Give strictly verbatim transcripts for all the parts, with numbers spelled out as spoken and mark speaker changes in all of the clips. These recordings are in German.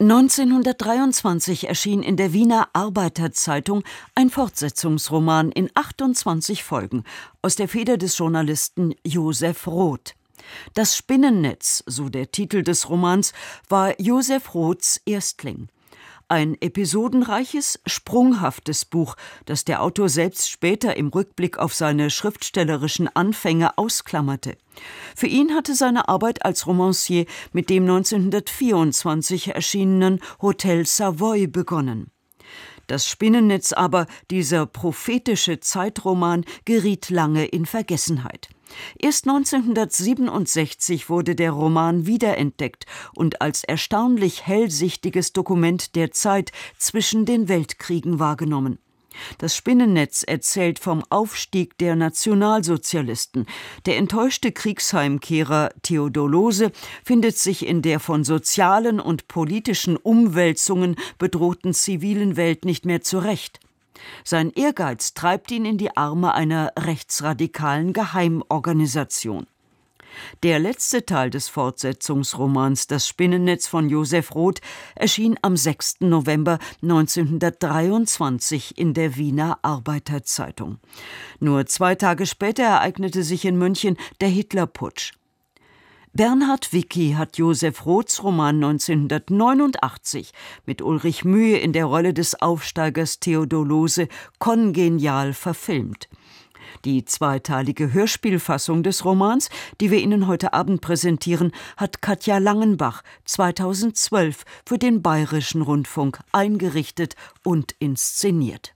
Speaker 1: neunzehnhundertdreiundzwanzig erschien in der Wiener Arbeiter-Zeitung ein Fortsetzungsroman in achtundzwanzig Folgen aus der Feder des Journalisten Josef Roth. Das Spinnennetz, so der Titel des Romans, war Josef Roths Erstling. Ein episodenreiches, sprunghaftes Buch, das der Autor selbst später im Rückblick auf seine schriftstellerischen Anfänge ausklammerte. Für ihn hatte seine Arbeit als Romancier mit dem neunzehnhundertvierundzwanzig erschienenen Hotel Savoy begonnen. Das Spinnennetz aber, dieser prophetische Zeitroman, geriet lange in Vergessenheit. Erst neunzehnhundertsiebenundsechzig wurde der Roman wiederentdeckt und als erstaunlich hellsichtiges Dokument der Zeit zwischen den Weltkriegen wahrgenommen. Das Spinnennetz erzählt vom Aufstieg der Nationalsozialisten. Der enttäuschte Kriegsheimkehrer Theodor Lohse findet sich in der von sozialen und politischen Umwälzungen bedrohten zivilen Welt nicht mehr zurecht. Sein Ehrgeiz treibt ihn in die Arme einer rechtsradikalen Geheimorganisation. Der letzte Teil des Fortsetzungsromans Das Spinnennetz von Josef Roth erschien am sechsten November neunzehnhundertdreiundzwanzig in der Wiener Arbeiter-Zeitung. Nur zwei Tage später ereignete sich in München der Hitlerputsch. Bernhard Wicki hat Josef Roths Roman neunzehnhundertneunundachtzig mit Ulrich Mühe in der Rolle des Aufsteigers Theodor Lohse kongenial verfilmt. Die zweiteilige Hörspielfassung des Romans, die wir Ihnen heute Abend präsentieren, hat Katja Langenbach zweitausendzwölf für den Bayerischen Rundfunk eingerichtet und inszeniert.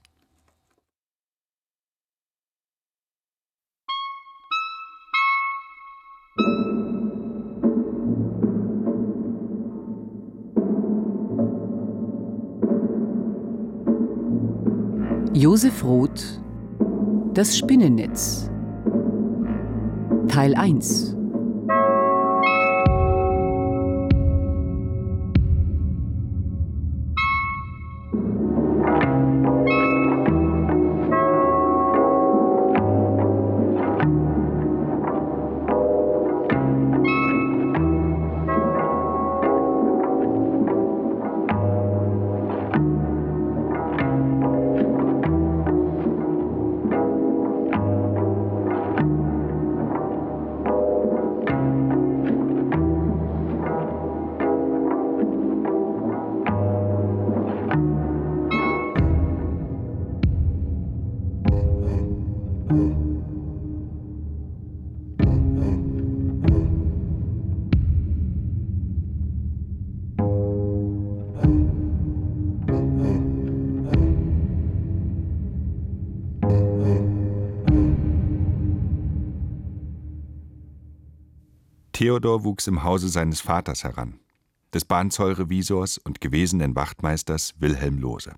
Speaker 2: Josef Roth, Das Spinnennetz, Teil eins.
Speaker 3: Theodor wuchs im Hause seines Vaters heran, des Bahnzollrevisors und gewesenen Wachtmeisters Wilhelm Lohse.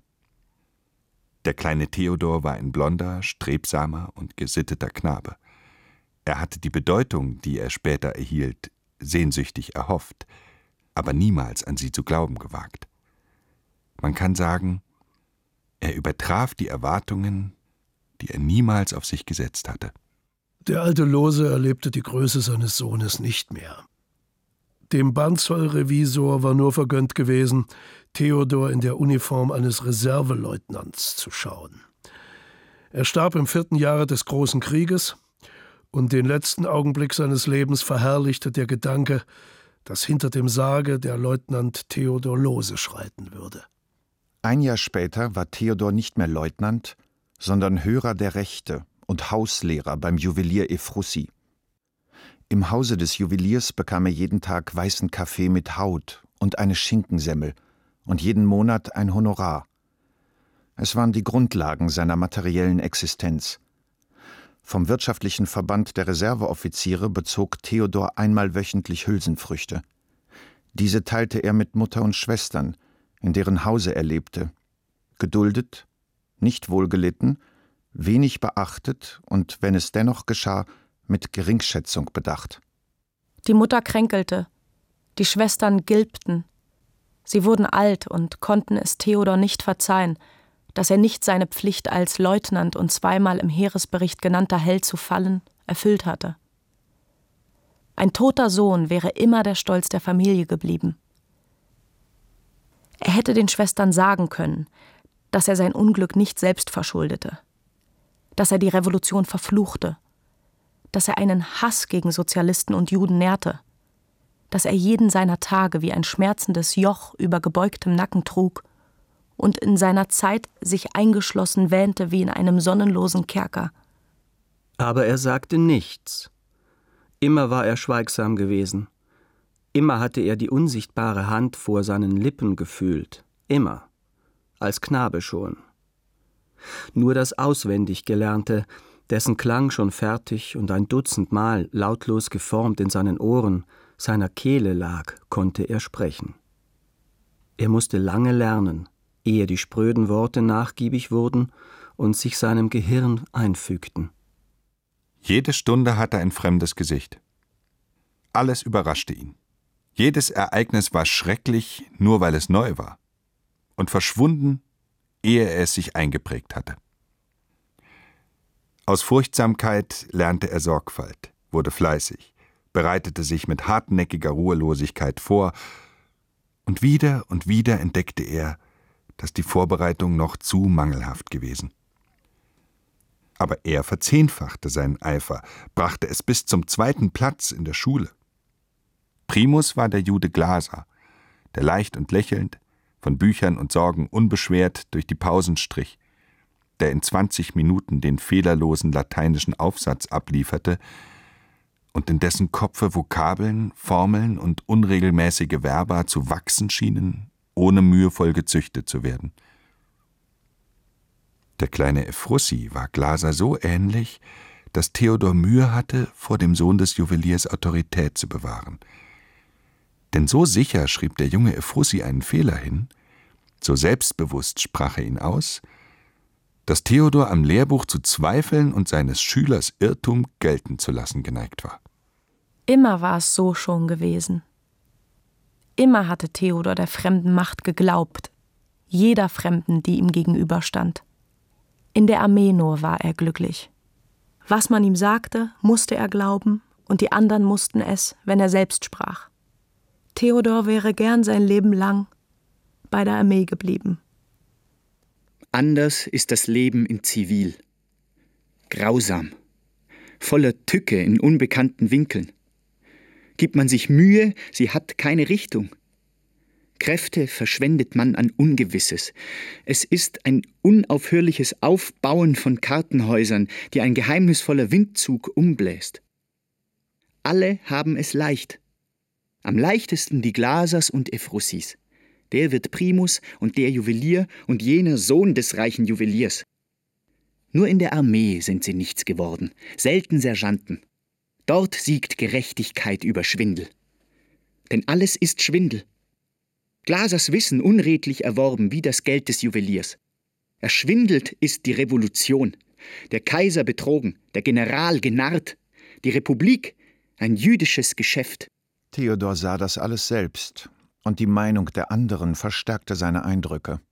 Speaker 3: Der kleine Theodor war ein blonder, strebsamer und gesitteter Knabe. Er hatte die Bedeutung, die er später erhielt, sehnsüchtig erhofft, aber niemals an sie zu glauben gewagt. Man kann sagen, er übertraf die Erwartungen, die er niemals auf sich gesetzt hatte.
Speaker 4: Der alte Lohse erlebte die Größe seines Sohnes nicht mehr. Dem Bahnzollrevisor war nur vergönnt gewesen, Theodor in der Uniform eines Reserveleutnants zu schauen. Er starb im vierten Jahre des Großen Krieges, und den letzten Augenblick seines Lebens verherrlichte der Gedanke, dass hinter dem Sarge der Leutnant Theodor Lohse schreiten würde.
Speaker 5: Ein Jahr später war Theodor nicht mehr Leutnant, sondern Hörer der Rechte und Hauslehrer beim Juwelier Ephrussi. Im Hause des Juweliers bekam er jeden Tag weißen Kaffee mit Haut und eine Schinkensemmel und jeden Monat ein Honorar. Es waren die Grundlagen seiner materiellen Existenz. Vom wirtschaftlichen Verband der Reserveoffiziere bezog Theodor einmal wöchentlich Hülsenfrüchte. Diese teilte er mit Mutter und Schwestern, in deren Hause er lebte. Geduldet, nicht wohlgelitten, wenig beachtet und, wenn es dennoch geschah, mit Geringschätzung bedacht.
Speaker 6: Die Mutter kränkelte, die Schwestern gilbten. Sie wurden alt und konnten es Theodor nicht verzeihen, dass er nicht seine Pflicht als Leutnant und zweimal im Heeresbericht genannter Held zu fallen erfüllt hatte. Ein toter Sohn wäre immer der Stolz der Familie geblieben. Er hätte den Schwestern sagen können, dass er sein Unglück nicht selbst verschuldete, dass er die Revolution verfluchte, dass er einen Hass gegen Sozialisten und Juden nährte, dass er jeden seiner Tage wie ein schmerzendes Joch über gebeugtem Nacken trug und in seiner Zeit sich eingeschlossen wähnte wie in einem sonnenlosen Kerker.
Speaker 7: Aber er sagte nichts. Immer war er schweigsam gewesen. Immer hatte er die unsichtbare Hand vor seinen Lippen gefühlt. Immer. Als Knabe schon. Nur das Auswendiggelernte, dessen Klang schon fertig und ein Dutzend Mal lautlos geformt in seinen Ohren, seiner Kehle lag, konnte er sprechen. Er musste lange lernen, ehe die spröden Worte nachgiebig wurden und sich seinem Gehirn einfügten.
Speaker 3: Jede Stunde hatte ein fremdes Gesicht. Alles überraschte ihn. Jedes Ereignis war schrecklich, nur weil es neu war. Und verschwunden, ehe er es sich eingeprägt hatte. Aus Furchtsamkeit lernte er Sorgfalt, wurde fleißig, bereitete sich mit hartnäckiger Ruhelosigkeit vor, und wieder und wieder entdeckte er, dass die Vorbereitung noch zu mangelhaft gewesen. Aber er verzehnfachte seinen Eifer, brachte es bis zum zweiten Platz in der Schule. Primus war der Jude Glaser, der leicht und lächelnd, von Büchern und Sorgen unbeschwert durch die Pausen strich, der in zwanzig Minuten den fehlerlosen lateinischen Aufsatz ablieferte und in dessen Kopfe Vokabeln, Formeln und unregelmäßige Verba zu wachsen schienen, ohne mühevoll gezüchtet zu werden. Der kleine Ephrussi war Glaser so ähnlich, dass Theodor Mühe hatte, vor dem Sohn des Juweliers Autorität zu bewahren. Denn so sicher schrieb der junge Ephrussi einen Fehler hin, so selbstbewusst sprach er ihn aus, dass Theodor am Lehrbuch zu zweifeln und seines Schülers Irrtum gelten zu lassen geneigt war.
Speaker 6: Immer war es so schon gewesen. Immer hatte Theodor der fremden Macht geglaubt, jeder Fremden, die ihm gegenüberstand. In der Armee nur war er glücklich. Was man ihm sagte, musste er glauben, und die anderen mussten es, wenn er selbst sprach. Theodor wäre gern sein Leben lang bei der Armee geblieben.
Speaker 8: Anders ist das Leben in Zivil. Grausam, voller Tücke in unbekannten Winkeln. Gibt man sich Mühe, sie hat keine Richtung. Kräfte verschwendet man an Ungewisses. Es ist ein unaufhörliches Aufbauen von Kartenhäusern, die ein geheimnisvoller Windzug umbläst. Alle haben es leicht. Am leichtesten die Glasers und Ephrussis. Der wird Primus und der Juwelier und jener Sohn des reichen Juweliers. Nur in der Armee sind sie nichts geworden, selten Sergeanten. Dort siegt Gerechtigkeit über Schwindel. Denn alles ist Schwindel. Glasers Wissen unredlich erworben wie das Geld des Juweliers. Erschwindelt ist die Revolution, der Kaiser betrogen, der General genarrt, die Republik ein jüdisches Geschäft.
Speaker 5: Theodor sah das alles selbst, und die Meinung der anderen verstärkte seine Eindrücke.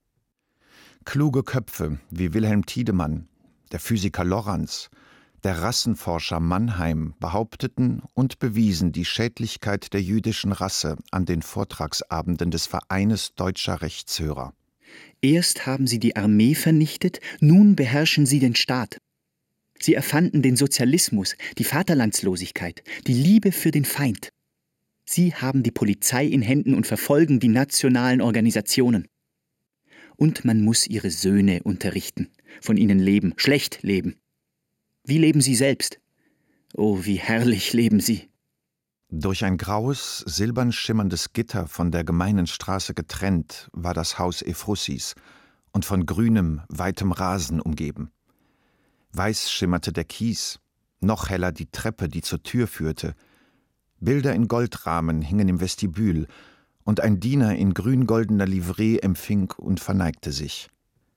Speaker 5: Kluge Köpfe wie Wilhelm Tiedemann, der Physiker Lorenz, der Rassenforscher Mannheim behaupteten und bewiesen die Schädlichkeit der jüdischen Rasse an den Vortragsabenden des Vereines Deutscher Rechtshörer.
Speaker 8: Erst haben sie die Armee vernichtet, nun beherrschen sie den Staat. Sie erfanden den Sozialismus, die Vaterlandslosigkeit, die Liebe für den Feind. Sie haben die Polizei in Händen und verfolgen die nationalen Organisationen. Und man muss ihre Söhne unterrichten, von ihnen leben, schlecht leben. Wie leben sie selbst? Oh, wie herrlich leben sie.
Speaker 5: Durch ein graues, silbern schimmerndes Gitter von der gemeinen Straße getrennt war das Haus Ephrussis und von grünem, weitem Rasen umgeben. Weiß schimmerte der Kies, noch heller die Treppe, die zur Tür führte. Bilder in Goldrahmen hingen im Vestibül, und ein Diener in grün-goldener Livree empfing und verneigte sich.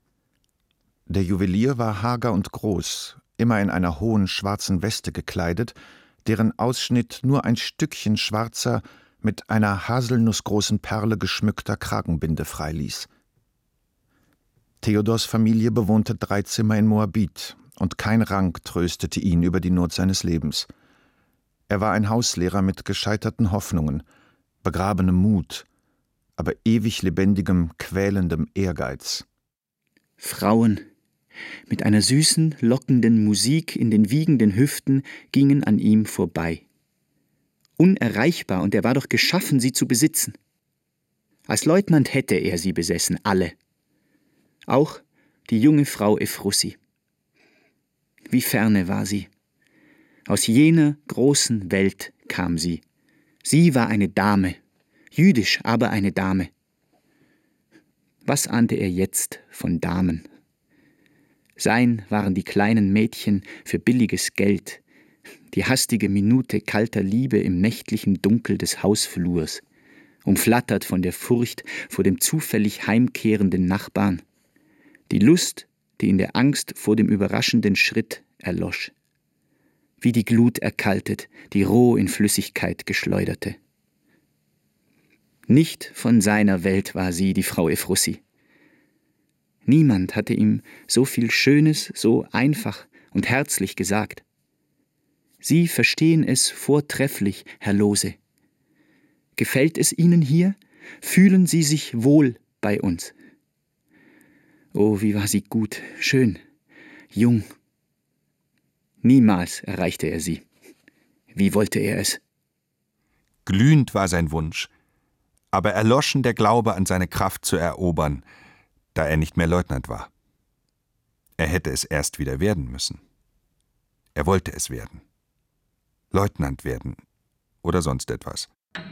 Speaker 5: Der Juwelier war hager und groß, immer in einer hohen schwarzen Weste gekleidet, deren Ausschnitt nur ein Stückchen schwarzer, mit einer haselnussgroßen Perle geschmückter Kragenbinde freiließ. Theodors Familie bewohnte drei Zimmer in Moabit, und kein Rang tröstete ihn über die Not seines Lebens. Er war ein Hauslehrer mit gescheiterten Hoffnungen, begrabenem Mut, aber ewig lebendigem, quälendem Ehrgeiz.
Speaker 8: Frauen mit einer süßen, lockenden Musik in den wiegenden Hüften gingen an ihm vorbei. Unerreichbar, und er war doch geschaffen, sie zu besitzen. Als Leutnant hätte er sie besessen, alle. Auch die junge Frau Ephrussi. Wie ferne war sie. Aus jener großen Welt kam sie. Sie war eine Dame, jüdisch, aber eine Dame. Was ahnte er jetzt von Damen? Sein waren die kleinen Mädchen für billiges Geld, die hastige Minute kalter Liebe im nächtlichen Dunkel des Hausflurs, umflattert von der Furcht vor dem zufällig heimkehrenden Nachbarn, die Lust, die in der Angst vor dem überraschenden Schritt erlosch, wie die Glut erkaltet, die roh in Flüssigkeit geschleuderte. Nicht von seiner Welt war sie, die Frau Ephrussi. Niemand hatte ihm so viel Schönes, so einfach und herzlich gesagt. Sie verstehen es vortrefflich, Herr Lohse. Gefällt es Ihnen hier? Fühlen Sie sich wohl bei uns? Oh, wie war sie gut, schön, jung. Niemals erreichte er sie. Wie wollte er es?
Speaker 3: Glühend war sein Wunsch, aber erloschen der Glaube an seine Kraft zu erobern, da er nicht mehr Leutnant war. Er hätte es erst wieder werden müssen. Er wollte es werden. Leutnant werden oder sonst etwas.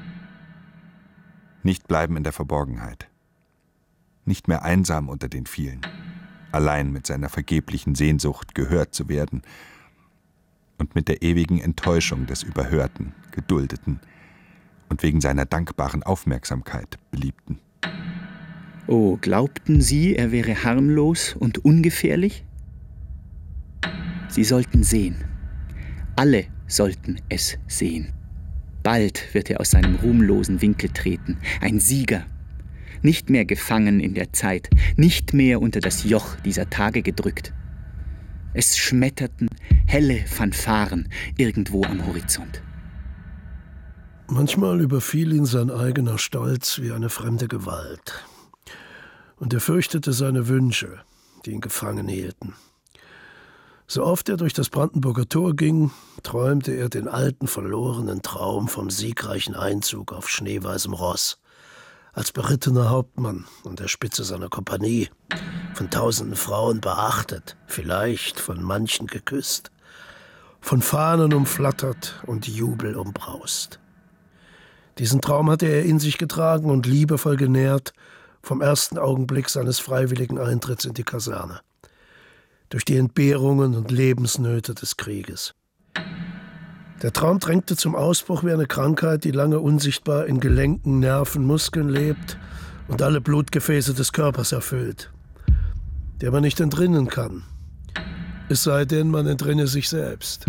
Speaker 3: Nicht bleiben in der Verborgenheit. Nicht mehr einsam unter den vielen, allein mit seiner vergeblichen Sehnsucht gehört zu werden und mit der ewigen Enttäuschung des Überhörten, Geduldeten und wegen seiner dankbaren Aufmerksamkeit Beliebten.
Speaker 8: Oh, glaubten Sie, er wäre harmlos und ungefährlich? Sie sollten sehen. Alle sollten es sehen. Bald wird er aus seinem ruhmlosen Winkel treten, ein Sieger. Nicht mehr gefangen in der Zeit, nicht mehr unter das Joch dieser Tage gedrückt. Es schmetterten helle Fanfaren irgendwo am Horizont.
Speaker 4: Manchmal überfiel ihn sein eigener Stolz wie eine fremde Gewalt. Und er fürchtete seine Wünsche, die ihn gefangen hielten. So oft er durch das Brandenburger Tor ging, träumte er den alten, verlorenen Traum vom siegreichen Einzug auf schneeweißem Ross, als berittener Hauptmann an der Spitze seiner Kompanie, von tausenden Frauen beachtet, vielleicht von manchen geküsst, von Fahnen umflattert und Jubel umbraust. Diesen Traum hatte er in sich getragen und liebevoll genährt vom ersten Augenblick seines freiwilligen Eintritts in die Kaserne, durch die Entbehrungen und Lebensnöte des Krieges. Der Traum drängte zum Ausbruch wie eine Krankheit, die lange unsichtbar in Gelenken, Nerven, Muskeln lebt und alle Blutgefäße des Körpers erfüllt, der man nicht entrinnen kann, es sei denn, man entrinne sich selbst.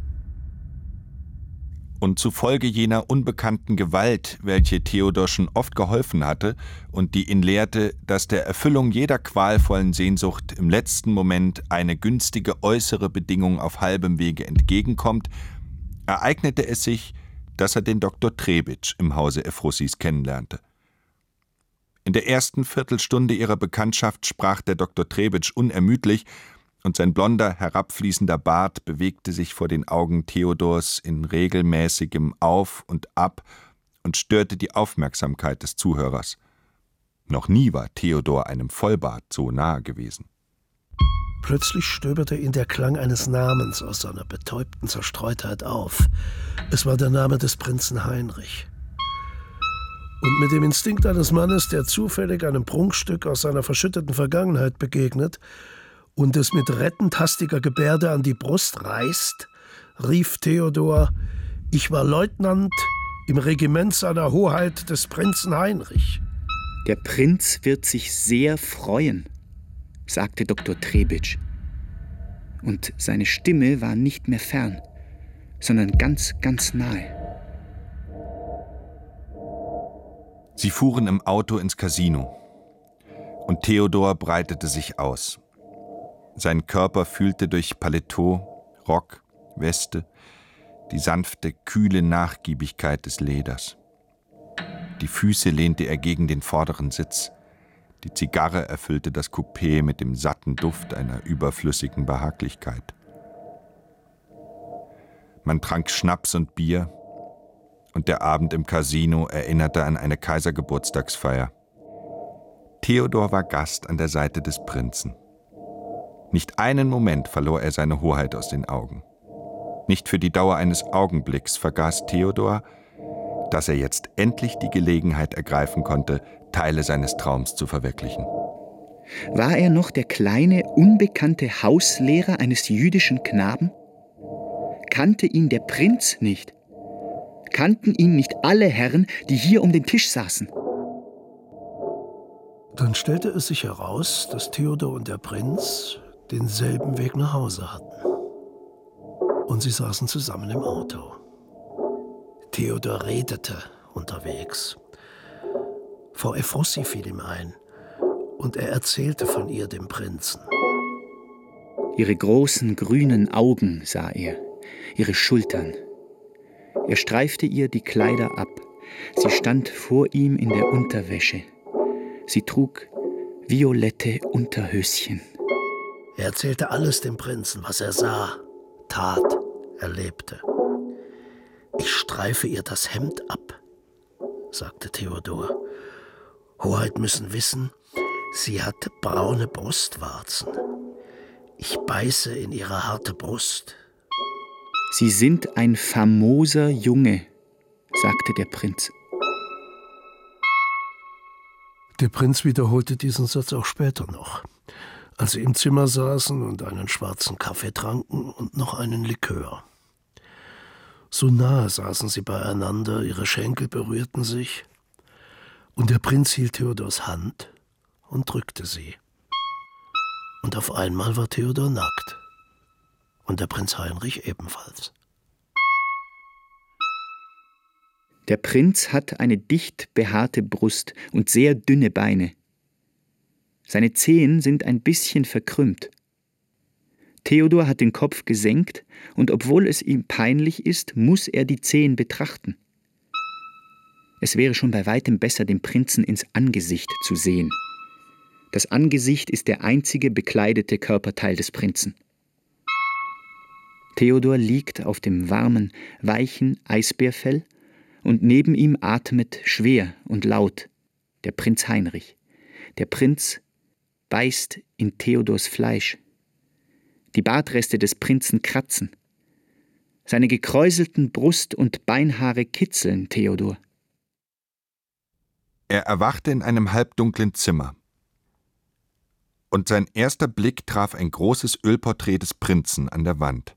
Speaker 3: Und zufolge jener unbekannten Gewalt, welche Theodor schon oft geholfen hatte und die ihn lehrte, dass der Erfüllung jeder qualvollen Sehnsucht im letzten Moment eine günstige äußere Bedingung auf halbem Wege entgegenkommt, ereignete es sich, dass er den Doktor Trebitsch im Hause Ephrussis kennenlernte. In der ersten Viertelstunde ihrer Bekanntschaft sprach der Doktor Trebitsch unermüdlich, und sein blonder, herabfließender Bart bewegte sich vor den Augen Theodors in regelmäßigem Auf und Ab und störte die Aufmerksamkeit des Zuhörers. Noch nie war Theodor einem Vollbart so nahe gewesen.
Speaker 4: Plötzlich stöberte ihn der Klang eines Namens aus seiner betäubten Zerstreutheit auf. Es war der Name des Prinzen Heinrich. Und mit dem Instinkt eines Mannes, der zufällig einem Prunkstück aus seiner verschütteten Vergangenheit begegnet und es mit rettend hastiger Gebärde an die Brust reißt, rief Theodor: »Ich war Leutnant im Regiment seiner Hoheit des Prinzen Heinrich.«
Speaker 8: »Der Prinz wird sich sehr freuen«, sagte Doktor Trebitsch. Und seine Stimme war nicht mehr fern, sondern ganz, ganz nahe.
Speaker 3: Sie fuhren im Auto ins Casino, und Theodor breitete sich aus. Sein Körper fühlte durch Paletot, Rock, Weste die sanfte, kühle Nachgiebigkeit des Leders. Die Füße lehnte er gegen den vorderen Sitz. Die Zigarre erfüllte das Coupé mit dem satten Duft einer überflüssigen Behaglichkeit. Man trank Schnaps und Bier, und der Abend im Casino erinnerte an eine Kaisergeburtstagsfeier. Theodor war Gast an der Seite des Prinzen. Nicht einen Moment verlor er seine Hoheit aus den Augen. Nicht für die Dauer eines Augenblicks vergaß Theodor, dass er jetzt endlich die Gelegenheit ergreifen konnte, Teile seines Traums zu verwirklichen.
Speaker 8: War er noch der kleine, unbekannte Hauslehrer eines jüdischen Knaben? Kannte ihn der Prinz nicht? Kannten ihn nicht alle Herren, die hier um den Tisch saßen?
Speaker 4: Dann stellte es sich heraus, dass Theodor und der Prinz denselben Weg nach Hause hatten. Und sie saßen zusammen im Auto. Theodor redete unterwegs. Frau Ephrussi fiel ihm ein, und er erzählte von ihr dem Prinzen.
Speaker 8: Ihre großen grünen Augen sah er, ihre Schultern. Er streifte ihr die Kleider ab. Sie stand vor ihm in der Unterwäsche. Sie trug violette Unterhöschen.
Speaker 4: Er erzählte alles dem Prinzen, was er sah, tat, erlebte. »Ich streife ihr das Hemd ab«, sagte Theodor. »Hoheit müssen wissen, sie hat braune Brustwarzen. Ich beiße in ihre harte Brust.«
Speaker 8: »Sie sind ein famoser Junge«, sagte der Prinz.
Speaker 4: Der Prinz wiederholte diesen Satz auch später noch, als sie im Zimmer saßen und einen schwarzen Kaffee tranken und noch einen Likör. So nahe saßen sie beieinander, ihre Schenkel berührten sich, und der Prinz hielt Theodors Hand und drückte sie. Und auf einmal war Theodor nackt, und der Prinz Heinrich ebenfalls.
Speaker 8: Der Prinz hat eine dicht behaarte Brust und sehr dünne Beine. Seine Zehen sind ein bisschen verkrümmt. Theodor hat den Kopf gesenkt, und obwohl es ihm peinlich ist, muss er die Zehen betrachten. Es wäre schon bei weitem besser, dem Prinzen ins Angesicht zu sehen. Das Angesicht ist der einzige bekleidete Körperteil des Prinzen. Theodor liegt auf dem warmen, weichen Eisbärfell, und neben ihm atmet schwer und laut der Prinz Heinrich. Der Prinz beißt in Theodors Fleisch. Die Bartreste des Prinzen kratzen. Seine gekräuselten Brust- und Beinhaare kitzeln Theodor.
Speaker 3: Er erwachte in einem halbdunklen Zimmer. Und sein erster Blick traf ein großes Ölporträt des Prinzen an der Wand.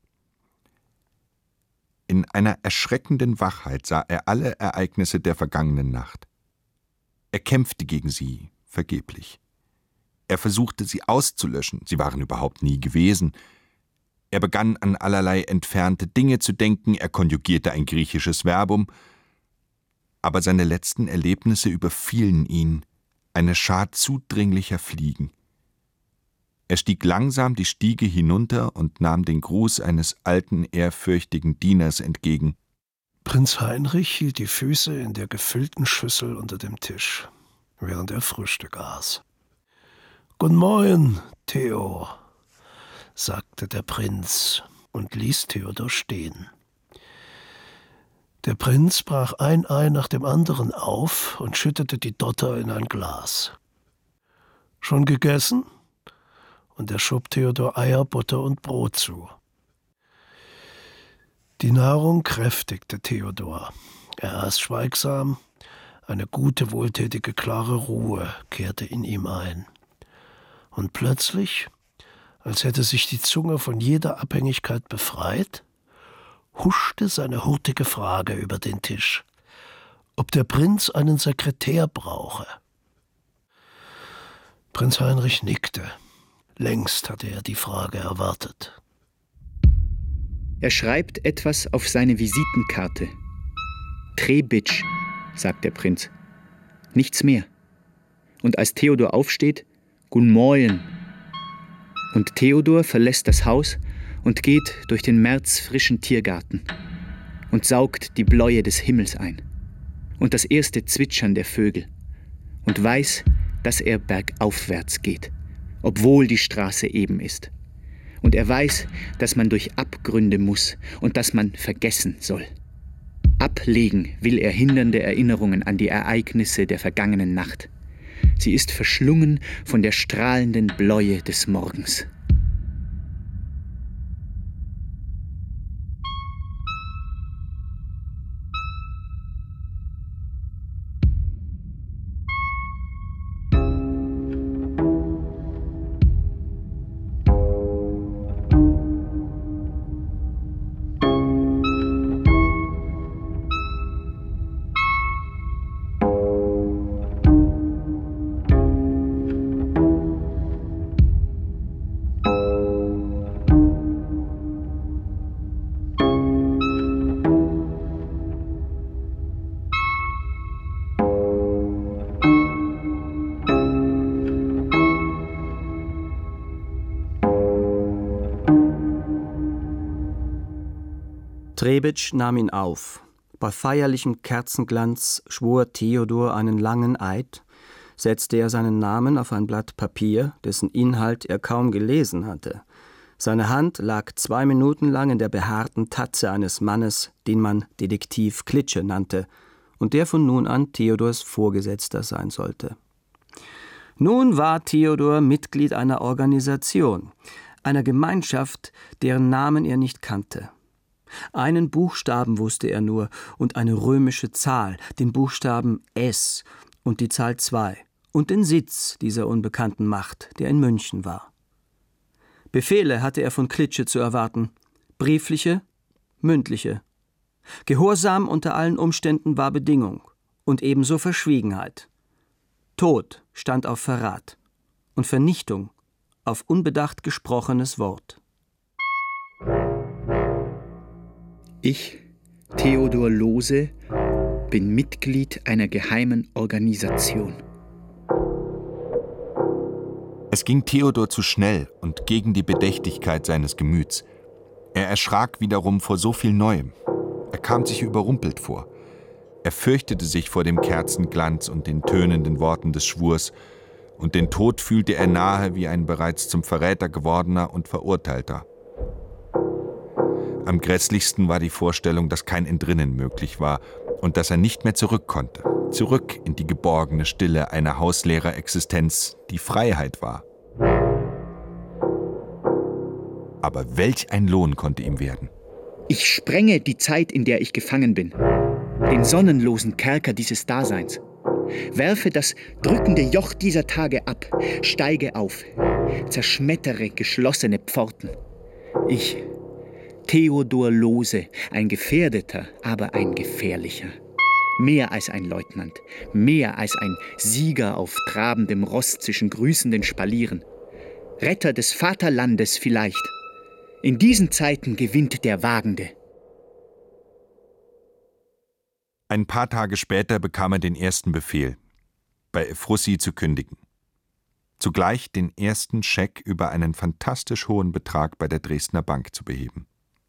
Speaker 3: In einer erschreckenden Wachheit sah er alle Ereignisse der vergangenen Nacht. Er kämpfte gegen sie, vergeblich. Er versuchte, sie auszulöschen, sie waren überhaupt nie gewesen. Er begann an allerlei entfernte Dinge zu denken, er konjugierte ein griechisches Verbum, aber seine letzten Erlebnisse überfielen ihn, eine Schar zudringlicher Fliegen. Er stieg langsam die Stiege hinunter und nahm den Gruß eines alten, ehrfürchtigen Dieners entgegen.
Speaker 4: Prinz Heinrich hielt die Füße in der gefüllten Schüssel unter dem Tisch, während er Frühstück aß. »Guten Morgen, Theo«, sagte der Prinz und ließ Theodor stehen. Der Prinz brach ein Ei nach dem anderen auf und schüttete die Dotter in ein Glas. »Schon gegessen?« Und er schob Theodor Eier, Butter und Brot zu. Die Nahrung kräftigte Theodor. Er aß schweigsam, eine gute, wohltätige, klare Ruhe kehrte in ihm ein. Und plötzlich, als hätte sich die Zunge von jeder Abhängigkeit befreit, huschte seine hurtige Frage über den Tisch, ob der Prinz einen Sekretär brauche. Prinz Heinrich nickte. Längst hatte er die Frage erwartet.
Speaker 8: Er schreibt etwas auf seine Visitenkarte. Trebitsch, sagt der Prinz. Nichts mehr. Und als Theodor aufsteht, Guten Morgen. Und Theodor verlässt das Haus und geht durch den märzfrischen Tiergarten und saugt die Bläue des Himmels ein. und das erste Zwitschern der Vögel und weiß, dass er bergaufwärts geht, obwohl die Straße eben ist. Und er weiß, dass man durch Abgründe muss und dass man vergessen soll. Ablegen will er hindernde Erinnerungen an die Ereignisse der vergangenen Nacht. Sie ist verschlungen von der strahlenden Bläue des Morgens.
Speaker 7: Trebitsch nahm ihn auf. Bei feierlichem Kerzenglanz schwor Theodor einen langen Eid, setzte er seinen Namen auf ein Blatt Papier, dessen Inhalt er kaum gelesen hatte. Seine Hand lag zwei Minuten lang in der behaarten Tatze eines Mannes, den man Detektiv Klitsche nannte und der von nun an Theodors Vorgesetzter sein sollte. Nun war Theodor Mitglied einer Organisation, einer Gemeinschaft, deren Namen er nicht kannte. Einen Buchstaben wusste er nur und eine römische Zahl, den Buchstaben S und die Zahl zwei und den Sitz dieser unbekannten Macht, der in München war. Befehle hatte er von Klitsche zu erwarten, briefliche, mündliche. Gehorsam unter allen Umständen war Bedingung und ebenso Verschwiegenheit. Tod stand auf Verrat und Vernichtung auf unbedacht gesprochenes Wort.
Speaker 8: Ich, Theodor Lohse, bin Mitglied einer geheimen Organisation.
Speaker 3: Es ging Theodor zu schnell und gegen die Bedächtigkeit seines Gemüts. Er erschrak wiederum vor so viel Neuem. Er kam sich überrumpelt vor. Er fürchtete sich vor dem Kerzenglanz und den tönenden Worten des Schwurs, und den Tod fühlte er nahe wie ein bereits zum Verräter gewordener und Verurteilter. Am grässlichsten war die Vorstellung, dass kein Entrinnen möglich war und dass er nicht mehr zurück konnte. Zurück in die geborgene Stille einer Hauslehrerixistenz, die Freiheit war. Aber welch ein Lohn konnte ihm werden?
Speaker 8: Ich sprenge die Zeit, in der ich gefangen bin, den sonnenlosen Kerker dieses Daseins. Werfe das drückende Joch dieser Tage ab, steige auf, zerschmettere geschlossene Pforten. Ich, Theodor Lohse, ein Gefährdeter, aber ein Gefährlicher. Mehr als ein Leutnant, mehr als ein Sieger auf trabendem Ross zwischen grüßenden Spalieren. Retter des Vaterlandes vielleicht. In diesen Zeiten gewinnt der Wagende.
Speaker 3: Ein paar Tage später bekam er den ersten Befehl, bei Ephrussi zu kündigen. Zugleich den ersten Scheck über einen fantastisch hohen Betrag bei der Dresdner Bank zu beheben.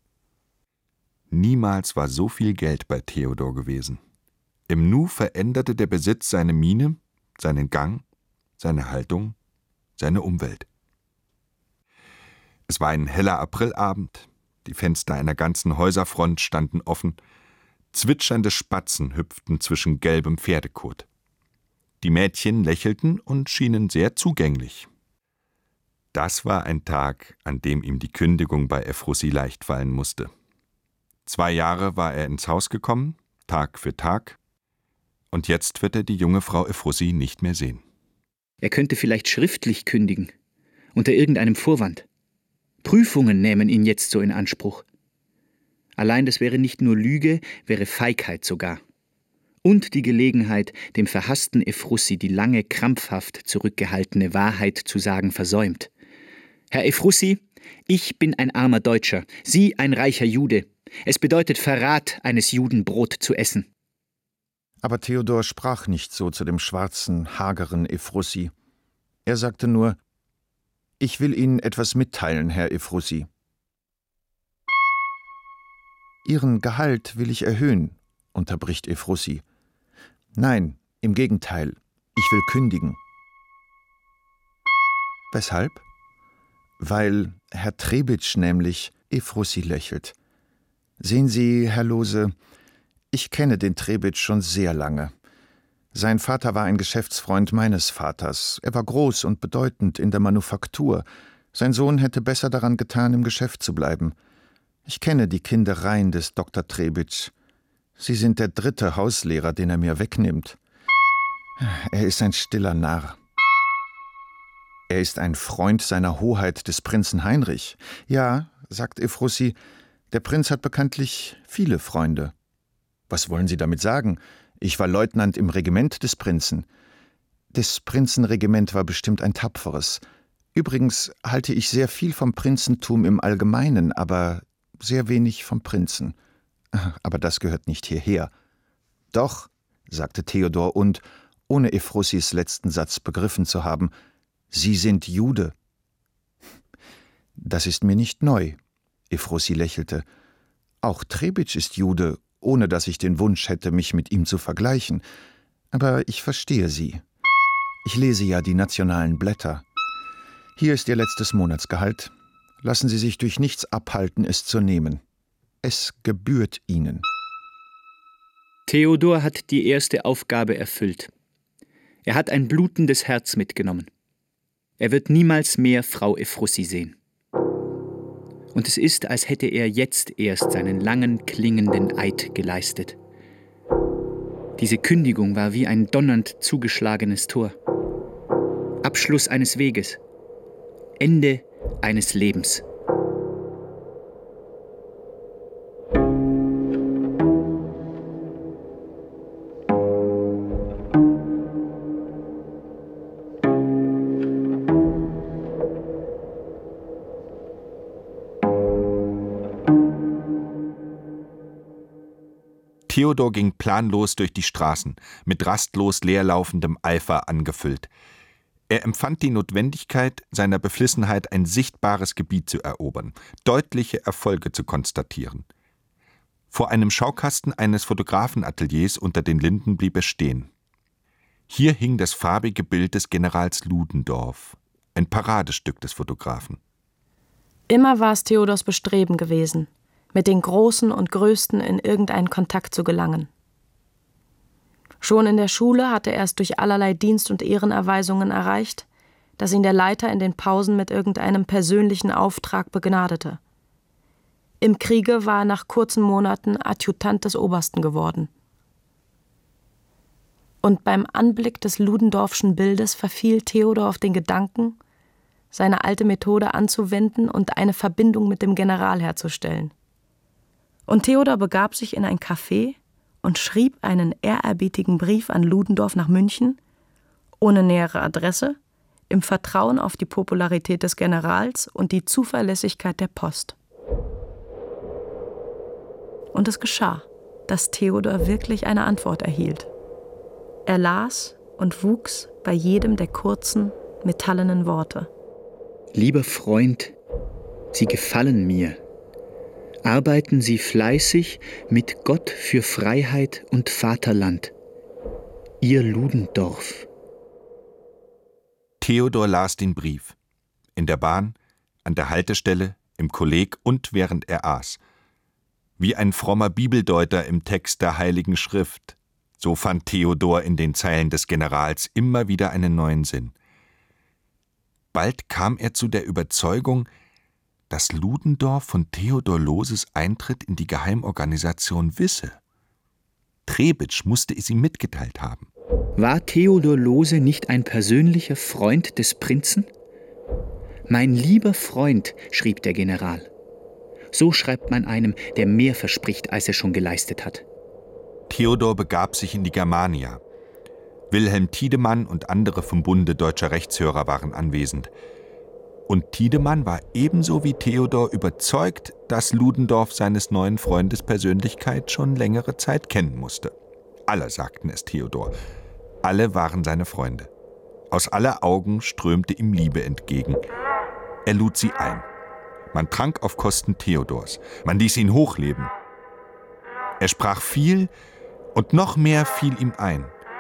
Speaker 3: Niemals war so viel Geld bei Theodor gewesen. Im Nu veränderte der Besitz seine Miene, seinen Gang, seine Haltung, seine Umwelt. Es war ein heller Aprilabend, die Fenster einer ganzen Häuserfront standen offen, zwitschernde Spatzen hüpften zwischen gelbem Pferdekot. Die Mädchen lächelten und schienen sehr zugänglich. Das war ein Tag, an dem ihm die Kündigung bei Ephrussi leicht fallen musste. Zwei Jahre war er ins Haus gekommen, Tag für Tag, und jetzt wird er die junge Frau Ephrussi nicht mehr sehen.
Speaker 8: Er könnte vielleicht schriftlich kündigen, unter irgendeinem Vorwand. Prüfungen nehmen ihn jetzt so in Anspruch. Allein das wäre nicht nur Lüge, wäre Feigheit sogar. Und die Gelegenheit, dem verhassten Ephrussi die lange krampfhaft zurückgehaltene Wahrheit zu sagen, versäumt. Herr Ephrussi, ich bin ein armer Deutscher, Sie ein reicher Jude. Es bedeutet Verrat, eines Juden Brot zu essen.
Speaker 5: Aber Theodor sprach nicht so zu dem schwarzen, hageren Ephrussi. Er sagte nur: »Ich will Ihnen etwas mitteilen, Herr Ephrussi. Ihren Gehalt will ich erhöhen«, unterbricht Ephrussi. Nein, im Gegenteil, ich will kündigen. Weshalb? Weil Herr Trebitsch nämlich, Ephrussi lächelt. Sehen Sie, Herr Lose, ich kenne den Trebitsch schon sehr lange. Sein Vater war ein Geschäftsfreund meines Vaters. Er war groß und bedeutend in der Manufaktur. Sein Sohn hätte besser daran getan, im Geschäft zu bleiben. Ich kenne die Kindereien des Doktor Trebitsch. Sie sind der dritte Hauslehrer, den er mir wegnimmt. Er ist ein stiller Narr. Er ist ein Freund seiner Hoheit des Prinzen Heinrich. Ja, sagt Ephrussi, der Prinz hat bekanntlich viele Freunde. Was wollen Sie damit sagen? Ich war Leutnant im Regiment des Prinzen. Des Prinzen Regiment war bestimmt ein tapferes. Übrigens halte ich sehr viel vom Prinzentum im Allgemeinen, aber sehr wenig vom Prinzen. Aber das gehört nicht hierher. Doch, sagte Theodor und, ohne Ephrussis letzten Satz begriffen zu haben, Sie sind Jude. Das ist mir nicht neu, Ephrussi lächelte. Auch Trebitsch ist Jude, ohne dass ich den Wunsch hätte, mich mit ihm zu vergleichen. Aber ich verstehe Sie. Ich lese ja die nationalen Blätter. Hier ist Ihr letztes Monatsgehalt. Lassen Sie sich durch nichts abhalten, es zu nehmen. Es gebührt Ihnen.
Speaker 8: Theodor hat die erste Aufgabe erfüllt. Er hat ein blutendes Herz mitgenommen. Er wird niemals mehr Frau Ephrussi sehen. Und es ist, als hätte er jetzt erst seinen langen, klingenden Eid geleistet. Diese Kündigung war wie ein donnernd zugeschlagenes Tor. Abschluss eines Weges. Ende eines Lebens.
Speaker 3: Theodor ging planlos durch die Straßen, mit rastlos leerlaufendem Eifer angefüllt. Er empfand die Notwendigkeit, seiner Beflissenheit ein sichtbares Gebiet zu erobern, deutliche Erfolge zu konstatieren. Vor einem Schaukasten eines Fotografenateliers unter den Linden blieb er stehen. Hier hing das farbige Bild des Generals Ludendorff, ein Paradestück des Fotografen.
Speaker 6: Immer war es Theodors Bestreben gewesen, mit den Großen und Größten in irgendeinen Kontakt zu gelangen. Schon in der Schule hatte er es durch allerlei Dienst- und Ehrenerweisungen erreicht, dass ihn der Leiter in den Pausen mit irgendeinem persönlichen Auftrag begnadete. Im Kriege war er nach kurzen Monaten Adjutant des Obersten geworden. Und beim Anblick des Ludendorffschen Bildes verfiel Theodor auf den Gedanken, seine alte Methode anzuwenden und eine Verbindung mit dem General herzustellen. Und Theodor begab sich in ein Café und schrieb einen ehrerbietigen Brief an Ludendorff nach München, ohne nähere Adresse, im Vertrauen auf die Popularität des Generals und die Zuverlässigkeit der Post. Und es geschah, dass Theodor wirklich eine Antwort erhielt. Er las und wuchs bei jedem der kurzen, metallenen Worte.
Speaker 8: Lieber Freund, Sie gefallen mir. Arbeiten Sie fleißig mit Gott für Freiheit und Vaterland. Ihr Ludendorff.
Speaker 3: Theodor las den Brief. In der Bahn, an der Haltestelle, im Kolleg und während er aß. Wie ein frommer Bibeldeuter im Text der Heiligen Schrift. So fand Theodor in den Zeilen des Generals immer wieder einen neuen Sinn. Bald kam er zu der Überzeugung, dass Ludendorff von Theodor Loses Eintritt in die Geheimorganisation wisse. Trebitsch musste es ihm mitgeteilt haben.
Speaker 8: War Theodor Lose nicht ein persönlicher Freund des Prinzen? Mein lieber Freund, schrieb der General. So schreibt man einem, der mehr verspricht, als er schon geleistet hat.
Speaker 3: Theodor begab sich in die Germania. Wilhelm Tiedemann und andere vom Bunde deutscher Rechtshörer waren anwesend. Und Tiedemann war ebenso wie Theodor überzeugt, dass Ludendorff seines neuen Freundes Persönlichkeit schon längere Zeit kennen musste. Alle sagten es Theodor. Alle waren seine Freunde. Aus aller Augen strömte ihm Liebe entgegen. Er lud sie ein. Man trank auf Kosten Theodors. Man ließ ihn hochleben. Er sprach viel und noch mehr fiel ihm ein.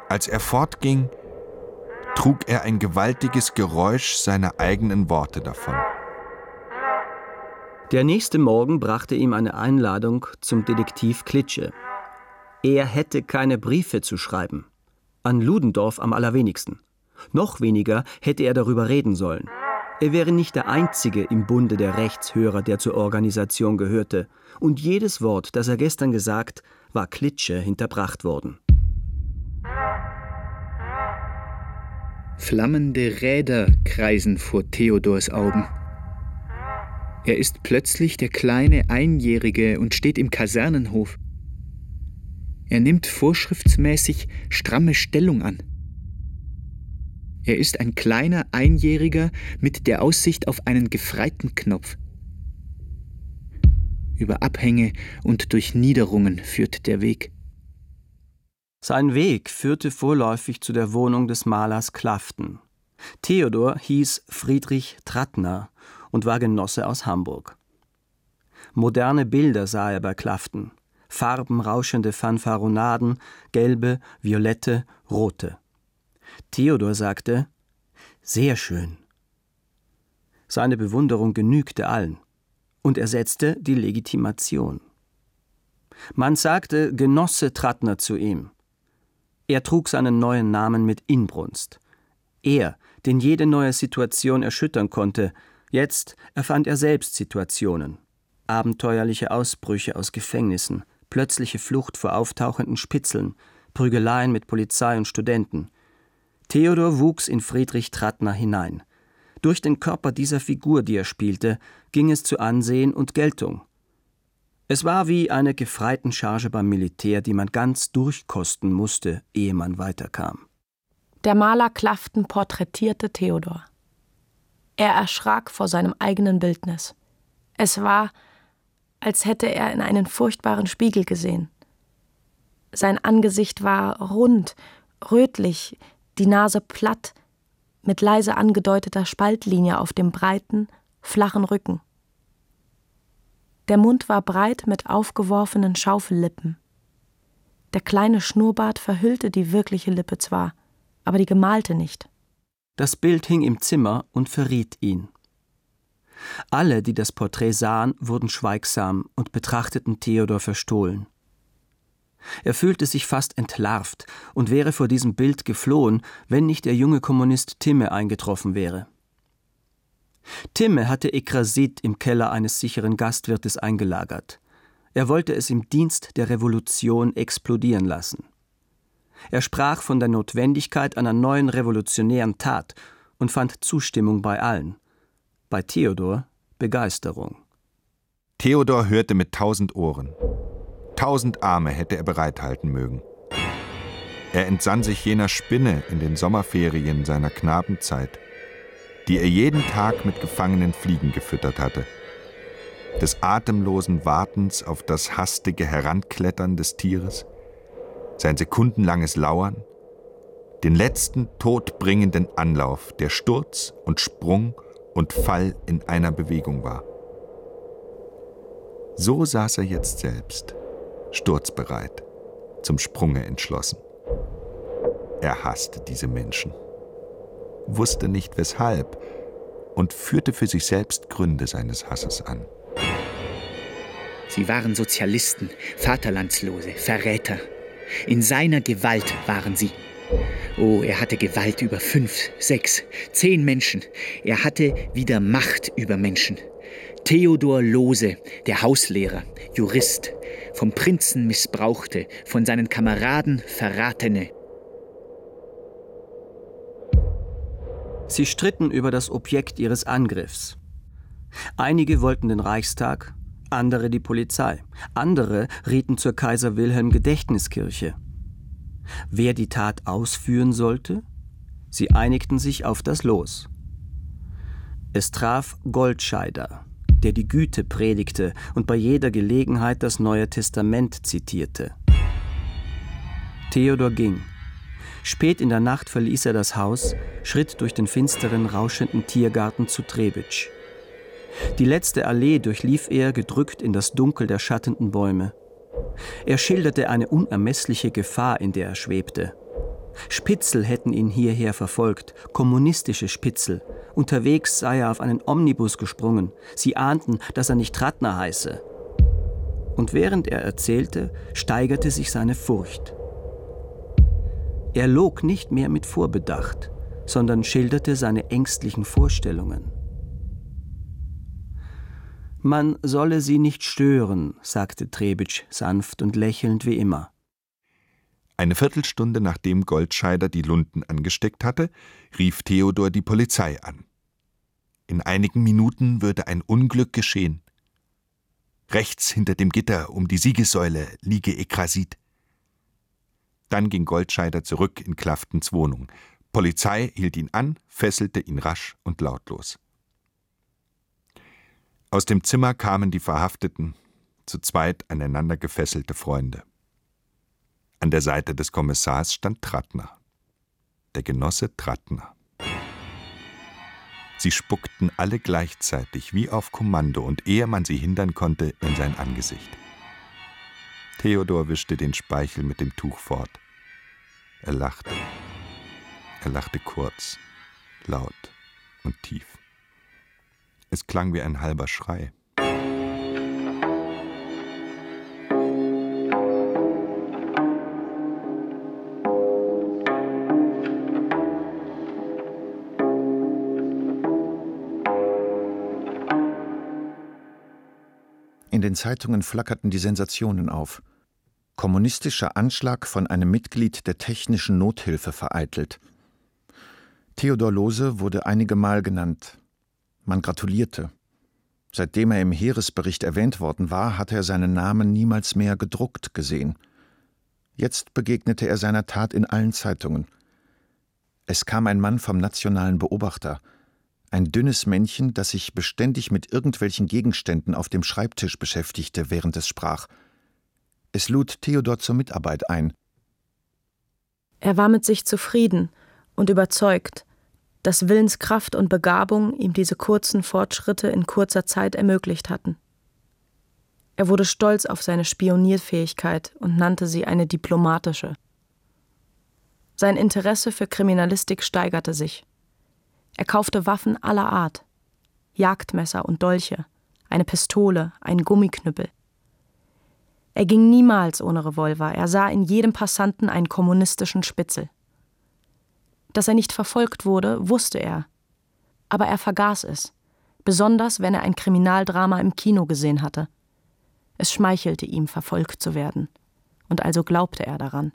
Speaker 3: Als er fortging, trug er ein gewaltiges Geräusch seiner eigenen Worte davon.
Speaker 7: Der nächste Morgen brachte ihm eine Einladung zum Detektiv Klitsche. Er hätte keine Briefe zu schreiben. An Ludendorff am allerwenigsten. Noch weniger hätte er darüber reden sollen. Er wäre nicht der Einzige im Bunde der Rechtshörer, der zur Organisation gehörte. Und jedes Wort, das er gestern gesagt, war Klitsche hinterbracht worden.
Speaker 8: Flammende Räder kreisen vor Theodors Augen. Er ist plötzlich der kleine Einjährige und steht im Kasernenhof. Er nimmt vorschriftsmäßig stramme Stellung an. Er ist ein kleiner Einjähriger mit der Aussicht auf einen gefreiten Knopf. Über Abhänge und durch Niederungen führt der Weg.
Speaker 7: Sein Weg führte vorläufig zu der Wohnung des Malers Klaften. Theodor hieß Friedrich Trattner und war Genosse aus Hamburg. Moderne Bilder sah er bei Klaften. Farbenrauschende Fanfaronaden, gelbe, violette, rote. Theodor sagte, sehr schön. Seine Bewunderung genügte allen. Und er setzte die Legitimation. Man sagte Genosse Trattner zu ihm. Er trug seinen neuen Namen mit Inbrunst. Er, den jede neue Situation erschüttern konnte, jetzt erfand er selbst Situationen. Abenteuerliche Ausbrüche aus Gefängnissen, plötzliche Flucht vor auftauchenden Spitzeln, Prügeleien mit Polizei und Studenten. Theodor wuchs in Friedrich Trattner hinein. Durch den Körper dieser Figur, die er spielte, ging es zu Ansehen und Geltung. Es war wie eine Gefreitencharge beim Militär, die man ganz durchkosten musste, ehe man weiterkam.
Speaker 6: Der Maler Klaften porträtierte Theodor. Er erschrak vor seinem eigenen Bildnis. Es war, als hätte er in einen furchtbaren Spiegel gesehen. Sein Angesicht war rund, rötlich, die Nase platt, mit leise angedeuteter Spaltlinie auf dem breiten, flachen Rücken. Der Mund war breit mit aufgeworfenen Schaufellippen. Der kleine Schnurrbart verhüllte die wirkliche Lippe zwar, aber die gemalte nicht.
Speaker 7: Das Bild hing im Zimmer und verriet ihn. Alle, die das Porträt sahen, wurden schweigsam und betrachteten Theodor verstohlen. Er fühlte sich fast entlarvt und wäre vor diesem Bild geflohen, wenn nicht der junge Kommunist Timme eingetroffen wäre. Timme hatte Ekrasit im Keller eines sicheren Gastwirtes eingelagert. Er wollte es im Dienst der Revolution explodieren lassen. Er sprach von der Notwendigkeit einer neuen revolutionären Tat und fand Zustimmung bei allen. Bei Theodor Begeisterung.
Speaker 3: Theodor hörte mit tausend Ohren. Tausend Arme hätte er bereithalten mögen. Er entsann sich jener Spinne in den Sommerferien seiner Knabenzeit, die er jeden Tag mit gefangenen Fliegen gefüttert hatte. Des atemlosen Wartens auf das hastige Heranklettern des Tieres, sein sekundenlanges Lauern, den letzten todbringenden Anlauf, der Sturz und Sprung und Fall in einer Bewegung war. So saß er jetzt selbst, sturzbereit, zum Sprunge entschlossen. Er hasste diese Menschen, wusste nicht weshalb und führte für sich selbst Gründe seines Hasses an.
Speaker 8: Sie waren Sozialisten, Vaterlandslose, Verräter. In seiner Gewalt waren sie. Oh, er hatte Gewalt über fünf, sechs, zehn Menschen. Er hatte wieder Macht über Menschen. Theodor Lohse, der Hauslehrer, Jurist, vom Prinzen missbrauchte, von seinen Kameraden verratene.
Speaker 7: Sie stritten über das Objekt ihres Angriffs. Einige wollten den Reichstag, andere die Polizei, andere rieten zur Kaiser-Wilhelm-Gedächtniskirche. Wer die Tat ausführen sollte? Sie einigten sich auf das Los. Es traf Goldscheider, der die Güte predigte und bei jeder Gelegenheit das Neue Testament zitierte. Theodor ging. Spät in der Nacht verließ er das Haus, schritt durch den finsteren, rauschenden Tiergarten zu Trebitsch. Die letzte Allee durchlief er, gedrückt in das Dunkel der schattenden Bäume. Er schilderte eine unermessliche Gefahr, in der er schwebte. Spitzel hätten ihn hierher verfolgt, kommunistische Spitzel. Unterwegs sei er auf einen Omnibus gesprungen. Sie ahnten, dass er nicht Trattner heiße. Und während er erzählte, steigerte sich seine Furcht. Er log nicht mehr mit Vorbedacht, sondern schilderte seine ängstlichen Vorstellungen. Man solle sie nicht stören, sagte Trebitsch sanft und lächelnd wie immer.
Speaker 3: Eine Viertelstunde nachdem Goldscheider die Lunden angesteckt hatte, rief Theodor die Polizei an. In einigen Minuten würde ein Unglück geschehen. Rechts hinter dem Gitter um die Siegessäule liege Ekrasit. Dann ging Goldscheider zurück in Claftons Wohnung. Polizei hielt ihn an, fesselte ihn rasch und lautlos. Aus dem Zimmer kamen die Verhafteten, zu zweit aneinander gefesselte Freunde. An der Seite des Kommissars stand Trattner, der Genosse Trattner. Sie spuckten alle gleichzeitig wie auf Kommando und ehe man sie hindern konnte, in sein Angesicht. Theodor wischte den Speichel mit dem Tuch fort. Er lachte. Er lachte kurz, laut und tief. Es klang wie ein halber Schrei.
Speaker 5: In den Zeitungen flackerten die Sensationen auf. Kommunistischer Anschlag von einem Mitglied der Technischen Nothilfe vereitelt. Theodor Lohse wurde einige Mal genannt. Man gratulierte. Seitdem er im Heeresbericht erwähnt worden war, hatte er seinen Namen niemals mehr gedruckt gesehen. Jetzt begegnete er seiner Tat in allen Zeitungen. Es kam ein Mann vom Nationalen Beobachter, ein dünnes Männchen, das sich beständig mit irgendwelchen Gegenständen auf dem Schreibtisch beschäftigte, während es sprach. Es lud Theodor zur Mitarbeit ein.
Speaker 6: Er war mit sich zufrieden und überzeugt, dass Willenskraft und Begabung ihm diese kurzen Fortschritte in kurzer Zeit ermöglicht hatten. Er wurde stolz auf seine Spionierfähigkeit und nannte sie eine diplomatische. Sein Interesse für Kriminalistik steigerte sich. Er kaufte Waffen aller Art, Jagdmesser und Dolche, eine Pistole, einen Gummiknüppel. Er ging niemals ohne Revolver, er sah in jedem Passanten einen kommunistischen Spitzel. Dass er nicht verfolgt wurde, wusste er. Aber er vergaß es, besonders wenn er ein Kriminaldrama im Kino gesehen hatte. Es schmeichelte ihm, verfolgt zu werden, und also glaubte er daran.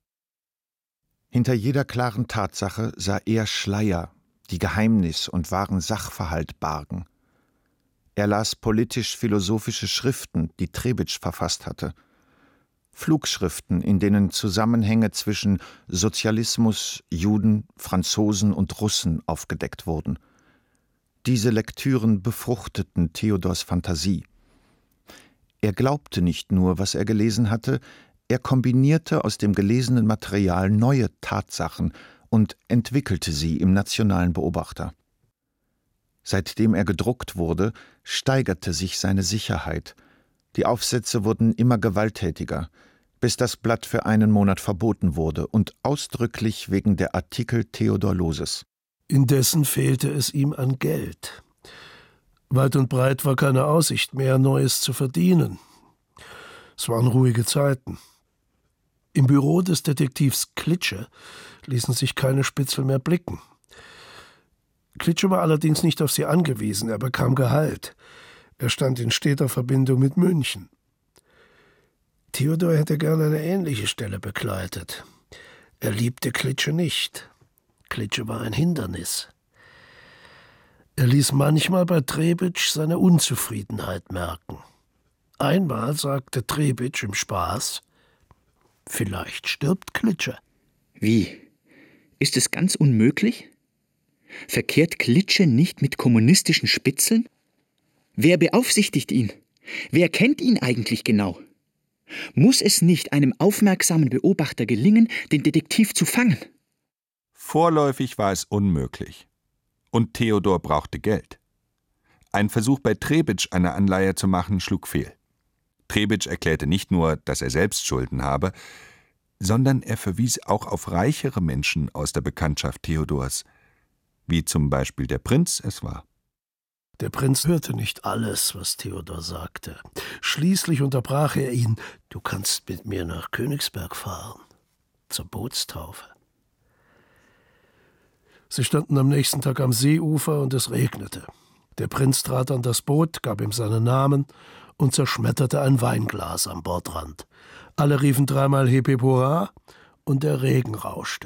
Speaker 5: Hinter jeder klaren Tatsache sah er Schleier, die Geheimnis und wahren Sachverhalt bargen. Er las politisch-philosophische Schriften, die Trebitsch verfasst hatte. Flugschriften, in denen Zusammenhänge zwischen Sozialismus, Juden, Franzosen und Russen aufgedeckt wurden. Diese Lektüren befruchteten Theodors Fantasie. Er glaubte nicht nur, was er gelesen hatte, er kombinierte aus dem gelesenen Material neue Tatsachen und entwickelte sie im Nationalen Beobachter. Seitdem er gedruckt wurde, steigerte sich seine Sicherheit. Die Aufsätze wurden immer gewalttätiger, bis das Blatt für einen Monat verboten wurde und ausdrücklich wegen der Artikel Theodor Lohses.
Speaker 4: Indessen fehlte es ihm an Geld. Weit und breit war keine Aussicht mehr, Neues zu verdienen. Es waren ruhige Zeiten. Im Büro des Detektivs Klitsche ließen sich keine Spitzel mehr blicken. Klitsche war allerdings nicht auf sie angewiesen, er bekam Gehalt. Er stand in steter Verbindung mit München. Theodor hätte gern eine ähnliche Stelle bekleidet. Er liebte Klitsche nicht. Klitsche war ein Hindernis. Er ließ manchmal bei Trebitsch seine Unzufriedenheit merken. Einmal sagte Trebitsch im Spaß: »Vielleicht stirbt Klitsche.«
Speaker 8: Wie? Ist es ganz unmöglich? Verkehrt Klitsche nicht mit kommunistischen Spitzeln? Wer beaufsichtigt ihn? Wer kennt ihn eigentlich genau? Muss es nicht einem aufmerksamen Beobachter gelingen, den Detektiv zu fangen?
Speaker 3: Vorläufig war es unmöglich. Und Theodor brauchte Geld. Ein Versuch bei Trebitsch, eine Anleihe zu machen, schlug fehl. Trebitsch erklärte nicht nur, dass er selbst Schulden habe, sondern er verwies auch auf reichere Menschen aus der Bekanntschaft Theodors, wie zum Beispiel der Prinz es war.
Speaker 4: Der Prinz hörte nicht alles, was Theodor sagte. Schließlich unterbrach er ihn: »Du kannst mit mir nach Königsberg fahren, zur Bootstaufe.« Sie standen am nächsten Tag am Seeufer und es regnete. Der Prinz trat an das Boot, gab ihm seinen Namen und zerschmetterte ein Weinglas am Bordrand. Alle riefen dreimal Hip Hip Hurra und der Regen rauschte.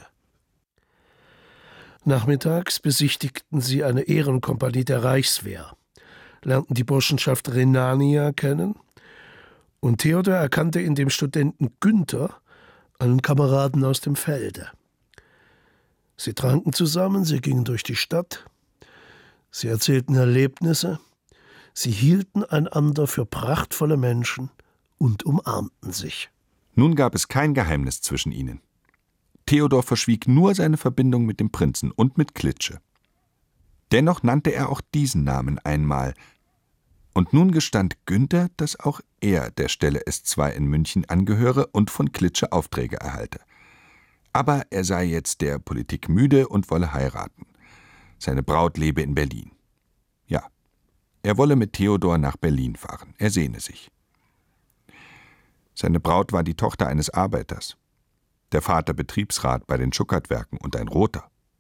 Speaker 4: Nachmittags besichtigten sie eine Ehrenkompanie der Reichswehr, lernten die Burschenschaft Rhenania kennen und Theodor erkannte in dem Studenten Günther einen Kameraden aus dem Felde. Sie tranken zusammen, sie gingen durch die Stadt, sie erzählten Erlebnisse, sie hielten einander für prachtvolle Menschen und umarmten sich.
Speaker 3: Nun gab es kein Geheimnis zwischen ihnen. Theodor verschwieg nur seine Verbindung mit dem Prinzen und mit Klitsche. Dennoch nannte er auch diesen Namen einmal. Und nun gestand Günther, dass auch er der Stelle S zwei in München angehöre und von Klitsche Aufträge erhalte. Aber er sei jetzt der Politik müde und wolle heiraten. Seine Braut lebe in Berlin. Ja, er wolle mit Theodor nach Berlin fahren. Er sehne sich. Seine Braut war die Tochter eines Arbeiters. Der Vater Betriebsrat bei den Schuckertwerken und ein Roter.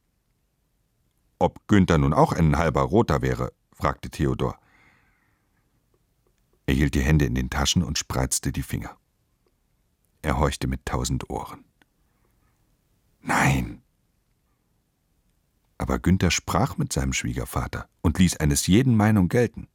Speaker 3: Ob Günther nun auch ein halber Roter wäre, fragte Theodor. Er hielt die Hände in den Taschen und spreizte die Finger. Er horchte mit tausend Ohren. Nein! Aber Günther sprach mit seinem Schwiegervater und ließ eines jeden Meinung gelten.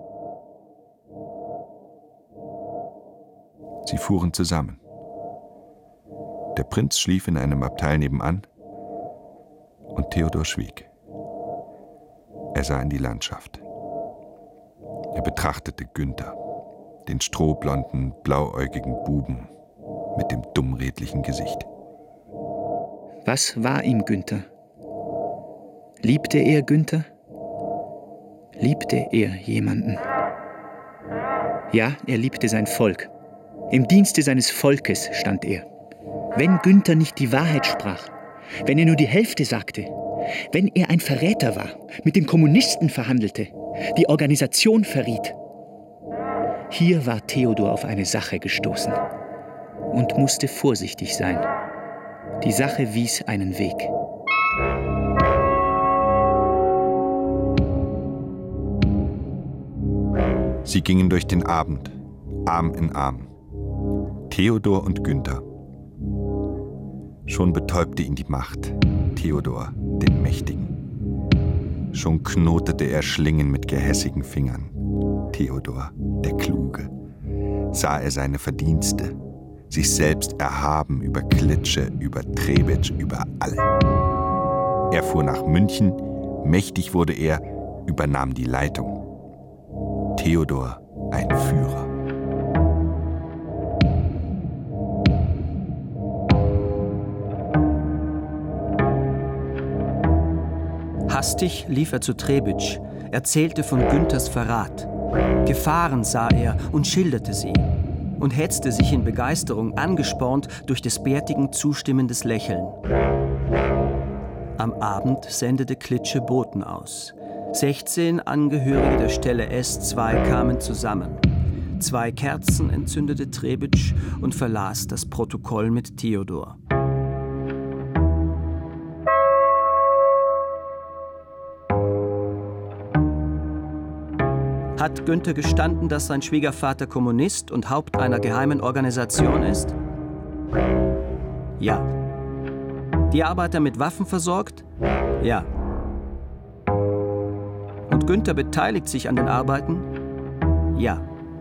Speaker 3: Sie fuhren zusammen. Der Prinz schlief in einem Abteil nebenan und Theodor schwieg. Er sah in die Landschaft. Er betrachtete Günther, den strohblonden, blauäugigen Buben mit dem dummredlichen Gesicht.
Speaker 8: Was war ihm Günther? Liebte er Günther? Liebte er jemanden? Ja, er liebte sein Volk. Im Dienste seines Volkes stand er. Wenn Günther nicht die Wahrheit sprach, wenn er nur die Hälfte sagte, wenn er ein Verräter war, mit den Kommunisten verhandelte, die Organisation verriet. Hier war Theodor auf eine Sache gestoßen und musste vorsichtig sein. Die Sache wies einen Weg.
Speaker 3: Sie gingen durch den Abend, Arm in Arm. Theodor und Günther. Schon betäubte ihn die Macht, Theodor, den Mächtigen. Schon knotete er Schlingen mit gehässigen Fingern, Theodor, der Kluge. Sah er seine Verdienste, sich selbst erhaben über Klitsche, über Trebitsch, über alle. Er fuhr nach München, mächtig wurde er, übernahm die Leitung. Theodor, ein Führer.
Speaker 7: Hastig lief er zu Trebitsch, erzählte von Günthers Verrat. Gefahren sah er und schilderte sie und hetzte sich in Begeisterung, angespornt durch des Bärtigen zustimmendes Lächeln. Am Abend sendete Klitsche Boten aus. Sechzehn Angehörige der Stelle S zwei kamen zusammen. Zwei Kerzen entzündete Trebitsch und verlas das Protokoll mit Theodor. Hat Günther gestanden, dass sein Schwiegervater Kommunist und Haupt einer geheimen Organisation ist? Ja. Die Arbeiter mit Waffen versorgt? Ja. Und Günther beteiligt sich an den Arbeiten? Ja.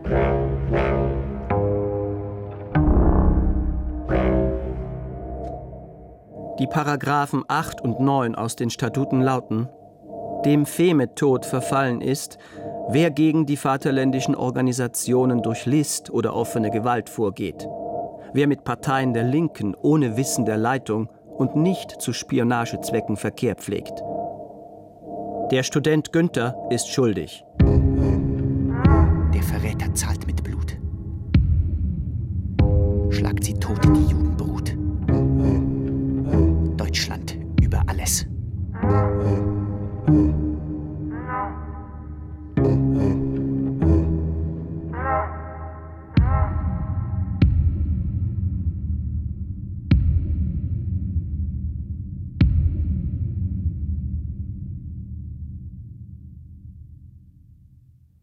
Speaker 7: Die Paragraphen acht und neun aus den Statuten lauten: Dem Femetod verfallen ist, wer gegen die vaterländischen Organisationen durch List oder offene Gewalt vorgeht, wer mit Parteien der Linken ohne Wissen der Leitung und nicht zu Spionagezwecken Verkehr pflegt. Der Student Günther ist schuldig.
Speaker 8: Der Verräter zahlt mit Blut. Schlagt sie tot, die Judenbrut.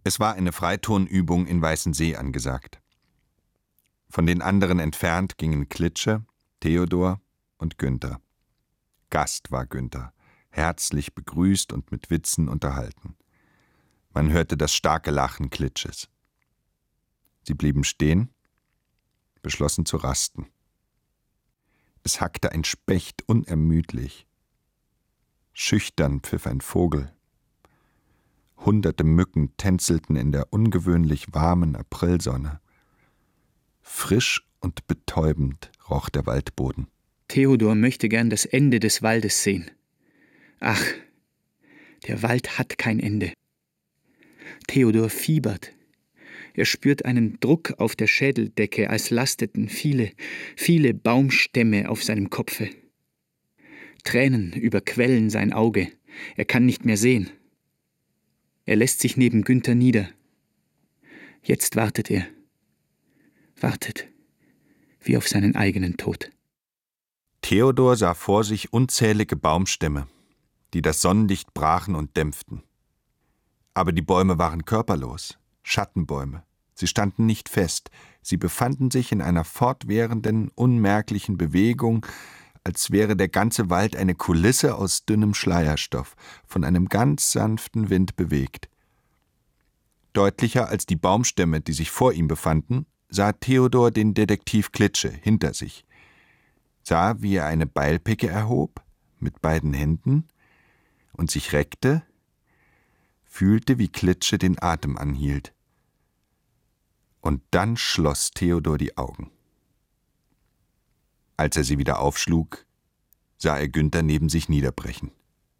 Speaker 3: Es war eine Freitonübung in Weißensee angesagt. Von den anderen entfernt gingen Klitsche, Theodor und Günther. Gast war Günther, herzlich begrüßt und mit Witzen unterhalten. Man hörte das starke Lachen Klitsches. Sie blieben stehen, beschlossen zu rasten. Es hackte ein Specht unermüdlich. Schüchtern pfiff ein Vogel. Hunderte Mücken tänzelten in der ungewöhnlich warmen Aprilsonne. Frisch und betäubend roch der Waldboden.
Speaker 8: Theodor möchte gern das Ende des Waldes sehen. Ach, der Wald hat kein Ende. Theodor fiebert. Er spürt einen Druck auf der Schädeldecke, als lasteten viele, viele Baumstämme auf seinem Kopfe. Tränen überquellen sein Auge. Er kann nicht mehr sehen. Er lässt sich neben Günther nieder. Jetzt wartet er. Wartet, wie auf seinen eigenen Tod.
Speaker 3: Theodor sah vor sich unzählige Baumstämme, die das Sonnenlicht brachen und dämpften. Aber die Bäume waren körperlos, Schattenbäume. Sie standen nicht fest, sie befanden sich in einer fortwährenden, unmerklichen Bewegung, als wäre der ganze Wald eine Kulisse aus dünnem Schleierstoff, von einem ganz sanften Wind bewegt. Deutlicher als die Baumstämme, die sich vor ihm befanden, sah Theodor den Detektiv Klitsche hinter sich, sah, wie er eine Beilpicke erhob, mit beiden Händen, und sich reckte, fühlte, wie Klitsche den Atem anhielt. Und dann schloss Theodor die Augen. Als er sie wieder aufschlug, sah er Günther neben sich niederbrechen.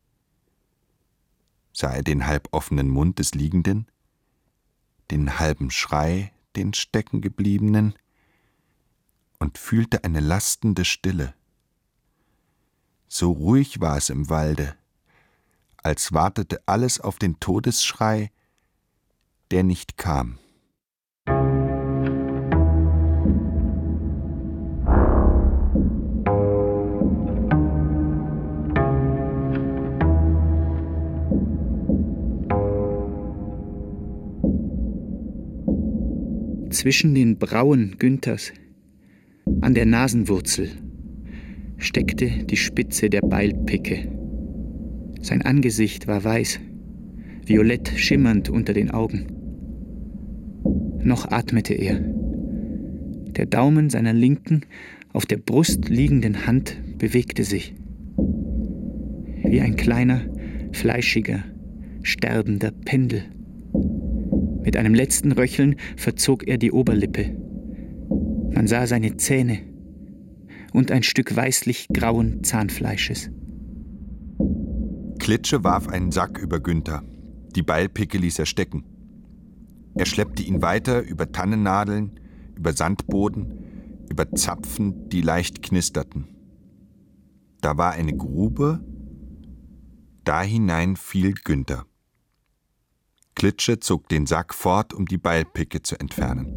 Speaker 3: Sah er den halb offenen Mund des Liegenden, den halben Schrei, den Steckengebliebenen, und fühlte eine lastende Stille. So ruhig war es im Walde, als wartete alles auf den Todesschrei, der nicht kam.
Speaker 8: Zwischen den Brauen Günthers, an der Nasenwurzel, steckte die Spitze der Beilpicke. Sein Angesicht war weiß, violett schimmernd unter den Augen. Noch atmete er. Der Daumen seiner linken, auf der Brust liegenden Hand bewegte sich. Wie ein kleiner, fleischiger, sterbender Pendel. Mit einem letzten Röcheln verzog er die Oberlippe. Man sah seine Zähne und ein Stück weißlich grauen Zahnfleisches.
Speaker 3: Klitsche warf einen Sack über Günther. Die Beilpicke ließ er stecken. Er schleppte ihn weiter über Tannennadeln, über Sandboden, über Zapfen, die leicht knisterten. Da war eine Grube, da hinein fiel Günther. Klitsche zog den Sack fort, um die Beilpicke zu entfernen.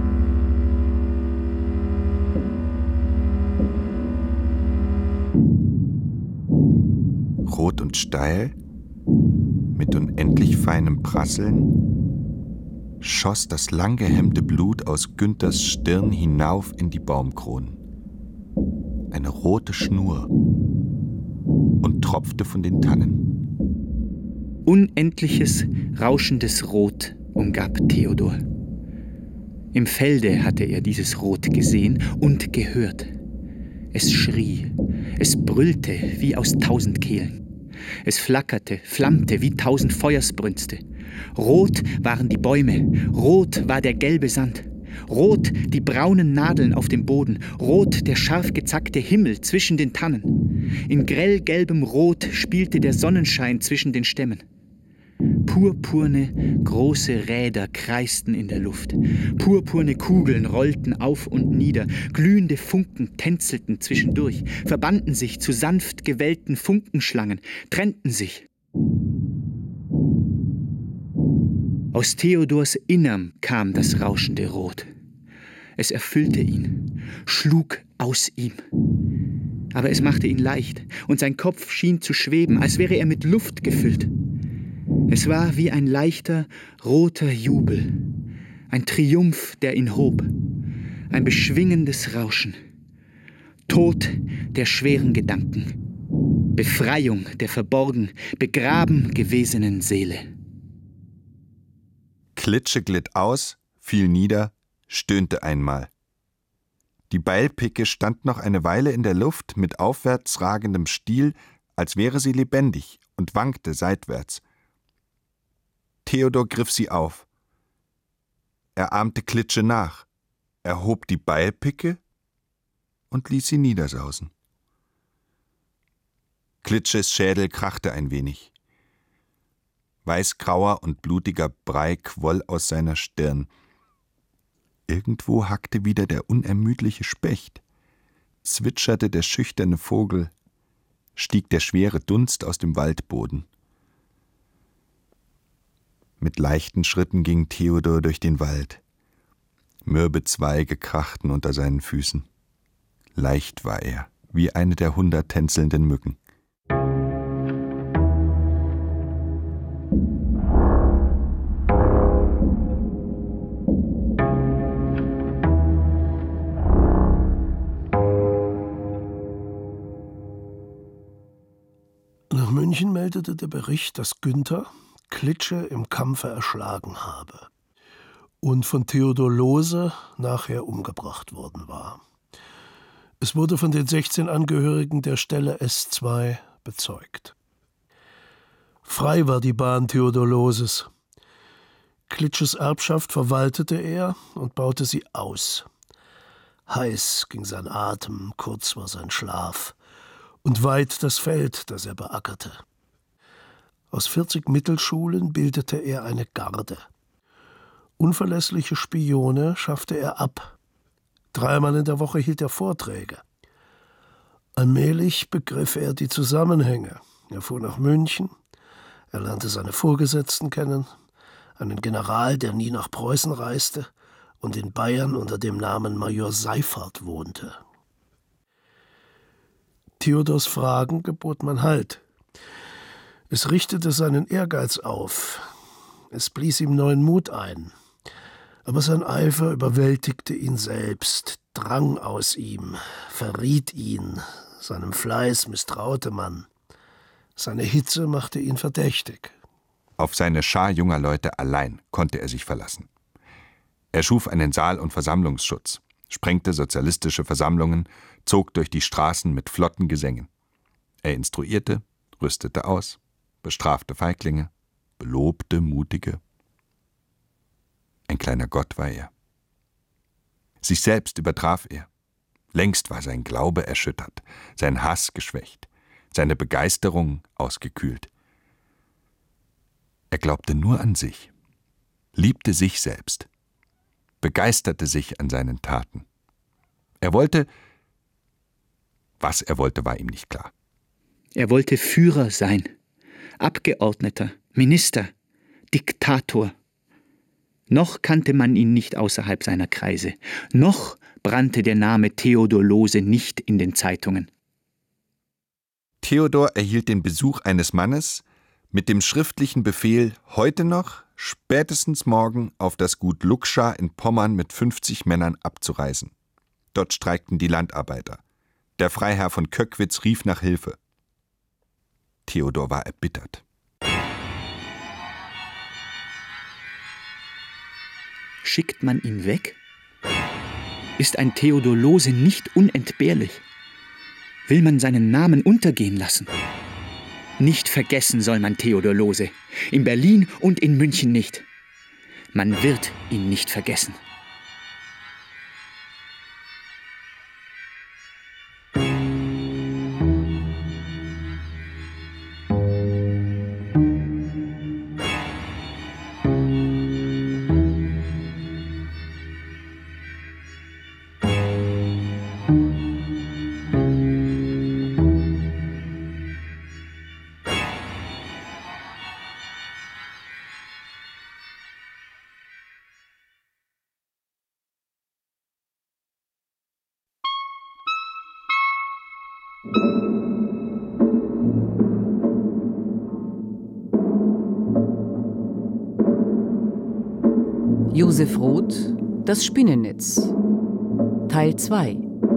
Speaker 3: Rot und steil, mit unendlich feinem Prasseln, schoss das lang gehemmte Blut aus Günthers Stirn hinauf in die Baumkronen. Eine rote Schnur, und tropfte von den Tannen.
Speaker 8: Unendliches, rauschendes Rot umgab Theodor. Im Felde hatte er dieses Rot gesehen und gehört. Es schrie, es brüllte wie aus tausend Kehlen. Es flackerte, flammte wie tausend Feuersbrünste. Rot waren die Bäume, rot war der gelbe Sand, rot die braunen Nadeln auf dem Boden, rot der scharf gezackte Himmel zwischen den Tannen. In grellgelbem Rot spielte der Sonnenschein zwischen den Stämmen. Purpurne, große Räder kreisten in der Luft. Purpurne Kugeln rollten auf und nieder. Glühende Funken tänzelten zwischendurch, verbanden sich zu sanft gewellten Funkenschlangen, trennten sich. Aus Theodors Innerm kam das rauschende Rot. Es erfüllte ihn, schlug aus ihm. Aber es machte ihn leicht, und sein Kopf schien zu schweben, als wäre er mit Luft gefüllt. Es war wie ein leichter, roter Jubel, ein Triumph, der ihn hob, ein beschwingendes Rauschen, Tod der schweren Gedanken, Befreiung der verborgen, begraben gewesenen Seele.
Speaker 3: Klitsche glitt aus, fiel nieder, stöhnte einmal. Die Beilpicke stand noch eine Weile in der Luft mit aufwärts ragendem Stiel, als wäre sie lebendig, und wankte seitwärts. Theodor griff sie auf. Er ahmte Klitsche nach, erhob die Beilpicke und ließ sie niedersausen. Klitsches Schädel krachte ein wenig. Weißgrauer und blutiger Brei quoll aus seiner Stirn. Irgendwo hackte wieder der unermüdliche Specht, zwitscherte der schüchterne Vogel, stieg der schwere Dunst aus dem Waldboden. Mit leichten Schritten ging Theodor durch den Wald. Mürbe Zweige krachten unter seinen Füßen. Leicht war er, wie eine der hundert tänzelnden Mücken.
Speaker 4: Nach München meldete der Bericht, dass Günther Klitsche im Kampfe erschlagen habe und von Theodor Lohse nachher umgebracht worden war. Es wurde von den sechzehn Angehörigen der Stelle S zwei bezeugt. Frei war die Bahn Theodor Lohses. Klitsches Erbschaft verwaltete er und baute sie aus. Heiß ging sein Atem, kurz war sein Schlaf, und weit das Feld, das er beackerte. Aus vierzig Mittelschulen bildete er eine Garde. Unverlässliche Spione schaffte er ab. Dreimal in der Woche hielt er Vorträge. Allmählich begriff er die Zusammenhänge. Er fuhr nach München, er lernte seine Vorgesetzten kennen, einen General, der nie nach Preußen reiste und in Bayern unter dem Namen Major Seyffert wohnte. Theodors Fragen gebot man Halt. Es richtete seinen Ehrgeiz auf. Es blies ihm neuen Mut ein. Aber sein Eifer überwältigte ihn selbst, drang aus ihm, verriet ihn. Seinem Fleiß misstraute man. Seine Hitze machte ihn verdächtig.
Speaker 3: Auf seine Schar junger Leute allein konnte er sich verlassen. Er schuf einen Saal- und Versammlungsschutz, sprengte sozialistische Versammlungen, zog durch die Straßen mit flotten Gesängen. Er instruierte, rüstete aus, bestrafte Feiglinge, belobte Mutige. Ein kleiner Gott war er. Sich selbst übertraf er. Längst war sein Glaube erschüttert, sein Hass geschwächt, seine Begeisterung ausgekühlt. Er glaubte nur an sich, liebte sich selbst, begeisterte sich an seinen Taten. Er wollte, was er wollte, war ihm nicht klar.
Speaker 8: Er wollte Führer sein, Abgeordneter, Minister, Diktator. Noch kannte man ihn nicht außerhalb seiner Kreise. Noch brannte der Name Theodor Lohse nicht in den Zeitungen.
Speaker 3: Theodor erhielt den Besuch eines Mannes mit dem schriftlichen Befehl, heute noch, spätestens morgen, auf das Gut Luckschar in Pommern mit fünfzig Männern abzureisen. Dort streikten die Landarbeiter. Der Freiherr von Köckwitz rief nach Hilfe. Theodor war erbittert.
Speaker 8: Schickt man ihn weg? Ist ein Theodor Lohse nicht unentbehrlich? Will man seinen Namen untergehen lassen? Nicht vergessen soll man Theodor Lohse. In Berlin und in München nicht. Man wird ihn nicht vergessen.
Speaker 2: Josef Roth, das Spinnennetz. Teil zwei.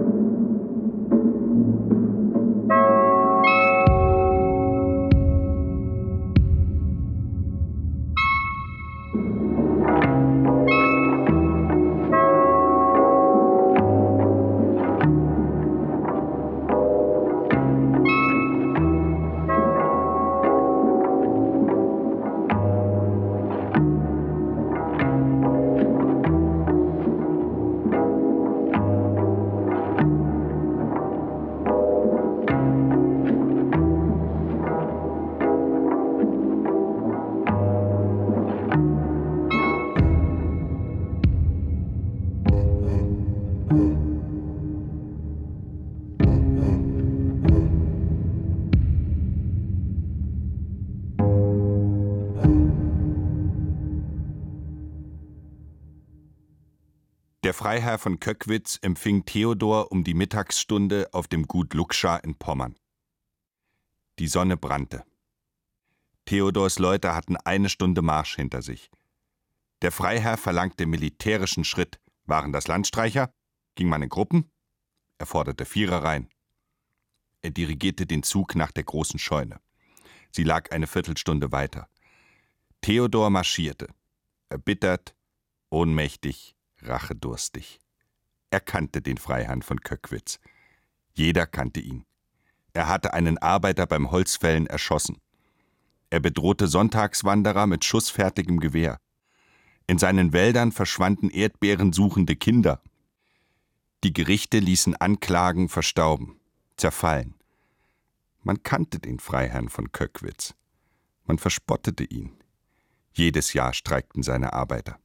Speaker 3: Der Freiherr von Köckwitz empfing Theodor um die Mittagsstunde auf dem Gut Luckscha in Pommern. Die Sonne brannte. Theodors Leute hatten eine Stunde Marsch hinter sich. Der Freiherr verlangte militärischen Schritt. Waren das Landstreicher? Ging man in Gruppen? Er forderte Vierereien. Er dirigierte den Zug nach der großen Scheune. Sie lag eine Viertelstunde weiter. Theodor marschierte, erbittert, ohnmächtig, rachedurstig. Er kannte den Freiherrn von Köckwitz. Jeder kannte ihn. Er hatte einen Arbeiter beim Holzfällen erschossen. Er bedrohte Sonntagswanderer mit schussfertigem Gewehr. In seinen Wäldern verschwanden erdbeerensuchende Kinder. Die Gerichte ließen Anklagen verstauben, zerfallen. Man kannte den Freiherrn von Köckwitz. Man verspottete ihn. Jedes Jahr streikten seine Arbeiter.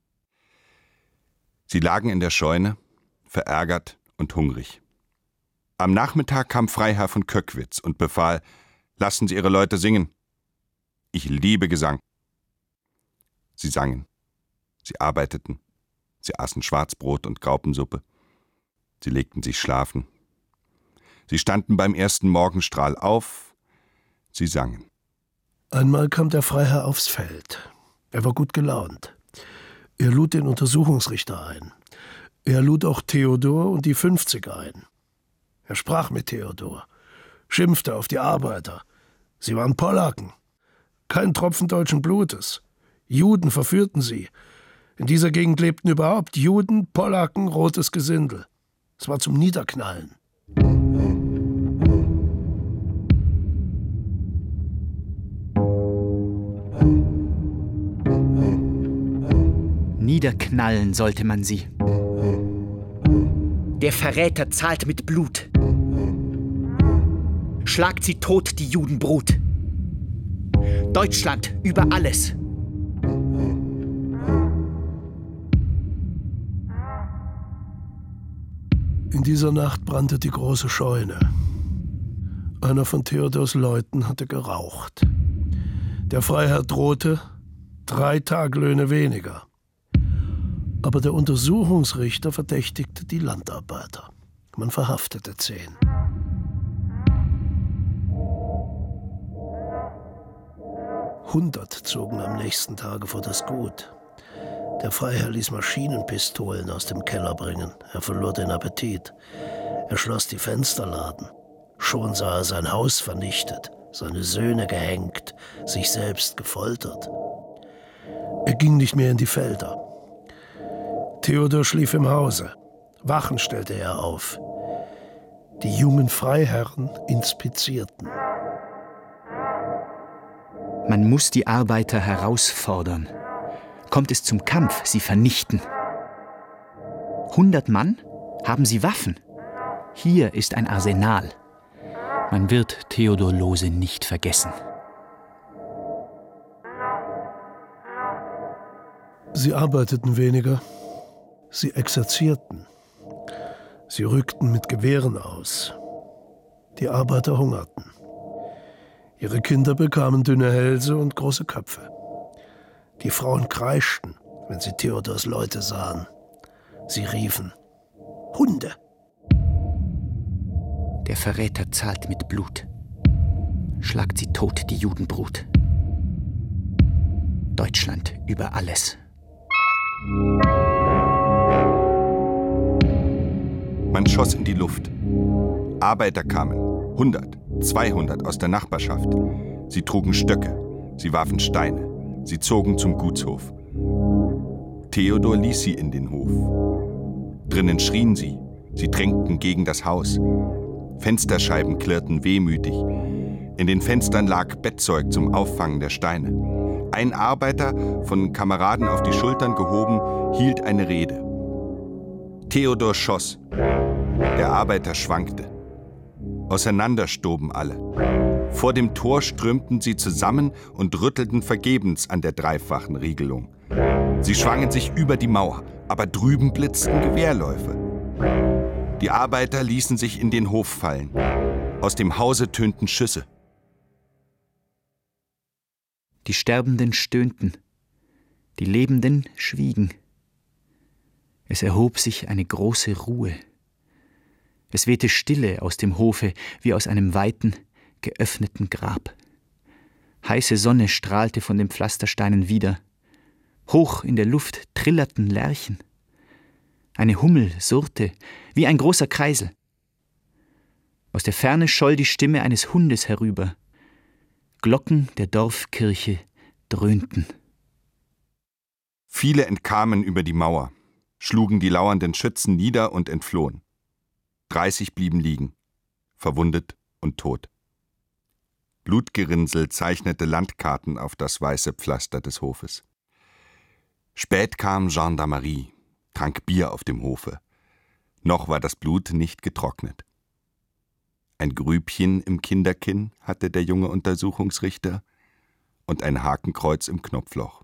Speaker 3: Sie lagen in der Scheune, verärgert und hungrig. Am Nachmittag kam Freiherr von Köckwitz und befahl, »Lassen Sie Ihre Leute singen. Ich liebe Gesang.« Sie sangen. Sie arbeiteten. Sie aßen Schwarzbrot und Graupensuppe. Sie legten sich schlafen. Sie standen beim ersten Morgenstrahl auf. Sie sangen.
Speaker 4: Einmal kam der Freiherr aufs Feld. Er war gut gelaunt. Er lud den Untersuchungsrichter ein. Er lud auch Theodor und die Fünfziger ein. Er sprach mit Theodor, schimpfte auf die Arbeiter. Sie waren Polacken. Kein Tropfen deutschen Blutes. Juden verführten sie. In dieser Gegend lebten überhaupt Juden, Polacken, rotes Gesindel. Es war zum Niederknallen.
Speaker 8: Niederknallen sollte man sie. Der Verräter zahlt mit Blut. Schlagt sie tot, die Judenbrut. Deutschland über alles.
Speaker 4: In dieser Nacht brannte die große Scheune. Einer von Theodors Leuten hatte geraucht. Der Freiherr drohte, drei Taglöhne weniger. Aber der Untersuchungsrichter verdächtigte die Landarbeiter. Man verhaftete zehn. Hundert zogen am nächsten Tage vor das Gut. Der Freiherr ließ Maschinenpistolen aus dem Keller bringen. Er verlor den Appetit. Er schloss die Fensterladen. Schon sah er sein Haus vernichtet, seine Söhne gehängt, sich selbst gefoltert. Er ging nicht mehr in die Felder. Theodor schlief im Hause. Wachen stellte er auf. Die jungen Freiherren inspizierten.
Speaker 8: Man muss die Arbeiter herausfordern. Kommt es zum Kampf, sie vernichten. Hundert Mann? Haben sie Waffen? Hier ist ein Arsenal. Man wird Theodor Lohse nicht vergessen.
Speaker 4: Sie arbeiteten weniger. Sie exerzierten. Sie rückten mit Gewehren aus. Die Arbeiter hungerten. Ihre Kinder bekamen dünne Hälse und große Köpfe. Die Frauen kreischten, wenn sie Theodors Leute sahen. Sie riefen: Hunde!
Speaker 8: Der Verräter zahlt mit Blut. Schlagt sie tot, die Judenbrut. Deutschland über alles.
Speaker 3: Man schoss in die Luft. Arbeiter kamen, hundert, zweihundert aus der Nachbarschaft. Sie trugen Stöcke, sie warfen Steine, sie zogen zum Gutshof. Theodor ließ sie in den Hof. Drinnen schrien sie, sie drängten gegen das Haus. Fensterscheiben klirrten wehmütig. In den Fenstern lag Bettzeug zum Auffangen der Steine. Ein Arbeiter, von Kameraden auf die Schultern gehoben, hielt eine Rede. Theodor schoss. Der Arbeiter schwankte. Auseinander stoben alle. Vor dem Tor strömten sie zusammen und rüttelten vergebens an der dreifachen Riegelung. Sie schwangen sich über die Mauer, aber drüben blitzten Gewehrläufe. Die Arbeiter ließen sich in den Hof fallen. Aus dem Hause tönten Schüsse.
Speaker 8: Die Sterbenden stöhnten, die Lebenden schwiegen. Es erhob sich eine große Ruhe. Es wehte Stille aus dem Hofe wie aus einem weiten, geöffneten Grab. Heiße Sonne strahlte von den Pflastersteinen wider. Hoch in der Luft trillerten Lerchen. Eine Hummel surrte wie ein großer Kreisel. Aus der Ferne scholl die Stimme eines Hundes herüber. Glocken der Dorfkirche dröhnten.
Speaker 3: Viele entkamen über die Mauer, schlugen die lauernden Schützen nieder und entflohen. Dreißig blieben liegen, verwundet und tot. Blutgerinnsel zeichnete Landkarten auf das weiße Pflaster des Hofes. Spät kam Gendarmerie, trank Bier auf dem Hofe. Noch war das Blut nicht getrocknet. Ein Grübchen im Kinderkinn hatte der junge Untersuchungsrichter und ein Hakenkreuz im Knopfloch.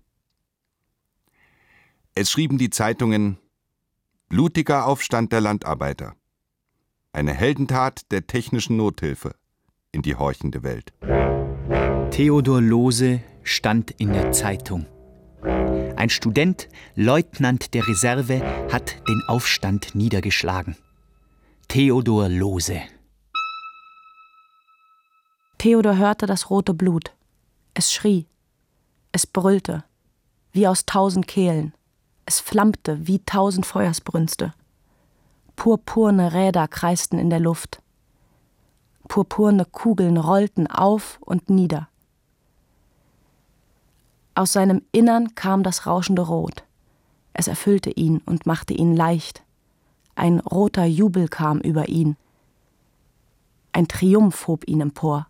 Speaker 3: Es schrieben die Zeitungen: Blutiger Aufstand der Landarbeiter. Eine Heldentat der technischen Nothilfe in die horchende Welt.
Speaker 8: Theodor Lohse stand in der Zeitung. Ein Student, Leutnant der Reserve, hat den Aufstand niedergeschlagen. Theodor Lohse.
Speaker 6: Theodor hörte das rote Blut. Es schrie. Es brüllte, wie aus tausend Kehlen. Es flammte wie tausend Feuersbrünste. Purpurne Räder kreisten in der Luft. Purpurne Kugeln rollten auf und nieder. Aus seinem Innern kam das rauschende Rot. Es erfüllte ihn und machte ihn leicht. Ein roter Jubel kam über ihn. Ein Triumph hob ihn empor.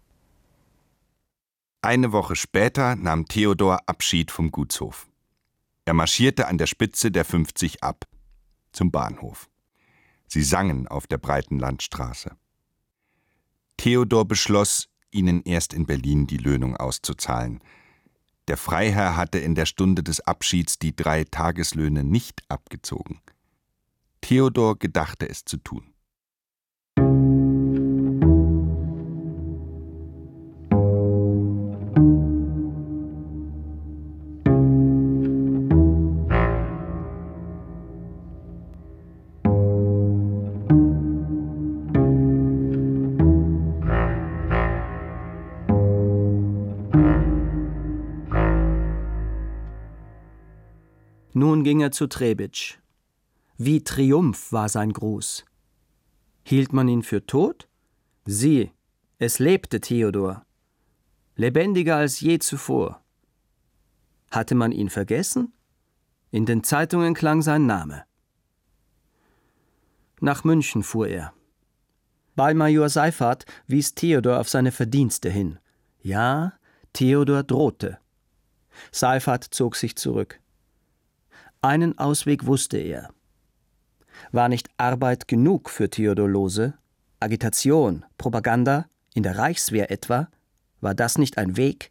Speaker 3: Eine Woche später nahm Theodor Abschied vom Gutshof. Er marschierte an der Spitze der fünfzig ab, zum Bahnhof. Sie sangen auf der breiten Landstraße. Theodor beschloss, ihnen erst in Berlin die Löhnung auszuzahlen. Der Freiherr hatte in der Stunde des Abschieds die drei Tageslöhne nicht abgezogen. Theodor gedachte es zu tun.
Speaker 7: Nun ging er zu Trebitsch. Wie Triumph war sein Gruß. Hielt man ihn für tot? Sieh, es lebte Theodor. Lebendiger als je zuvor. Hatte man ihn vergessen? In den Zeitungen klang sein Name. Nach München fuhr er. Bei Major Seyfarth wies Theodor auf seine Verdienste hin. Ja, Theodor drohte. Seyfarth zog sich zurück. Einen Ausweg wusste er. War nicht Arbeit genug für Theodor Lohse? Agitation, Propaganda, in der Reichswehr etwa? War das nicht ein Weg?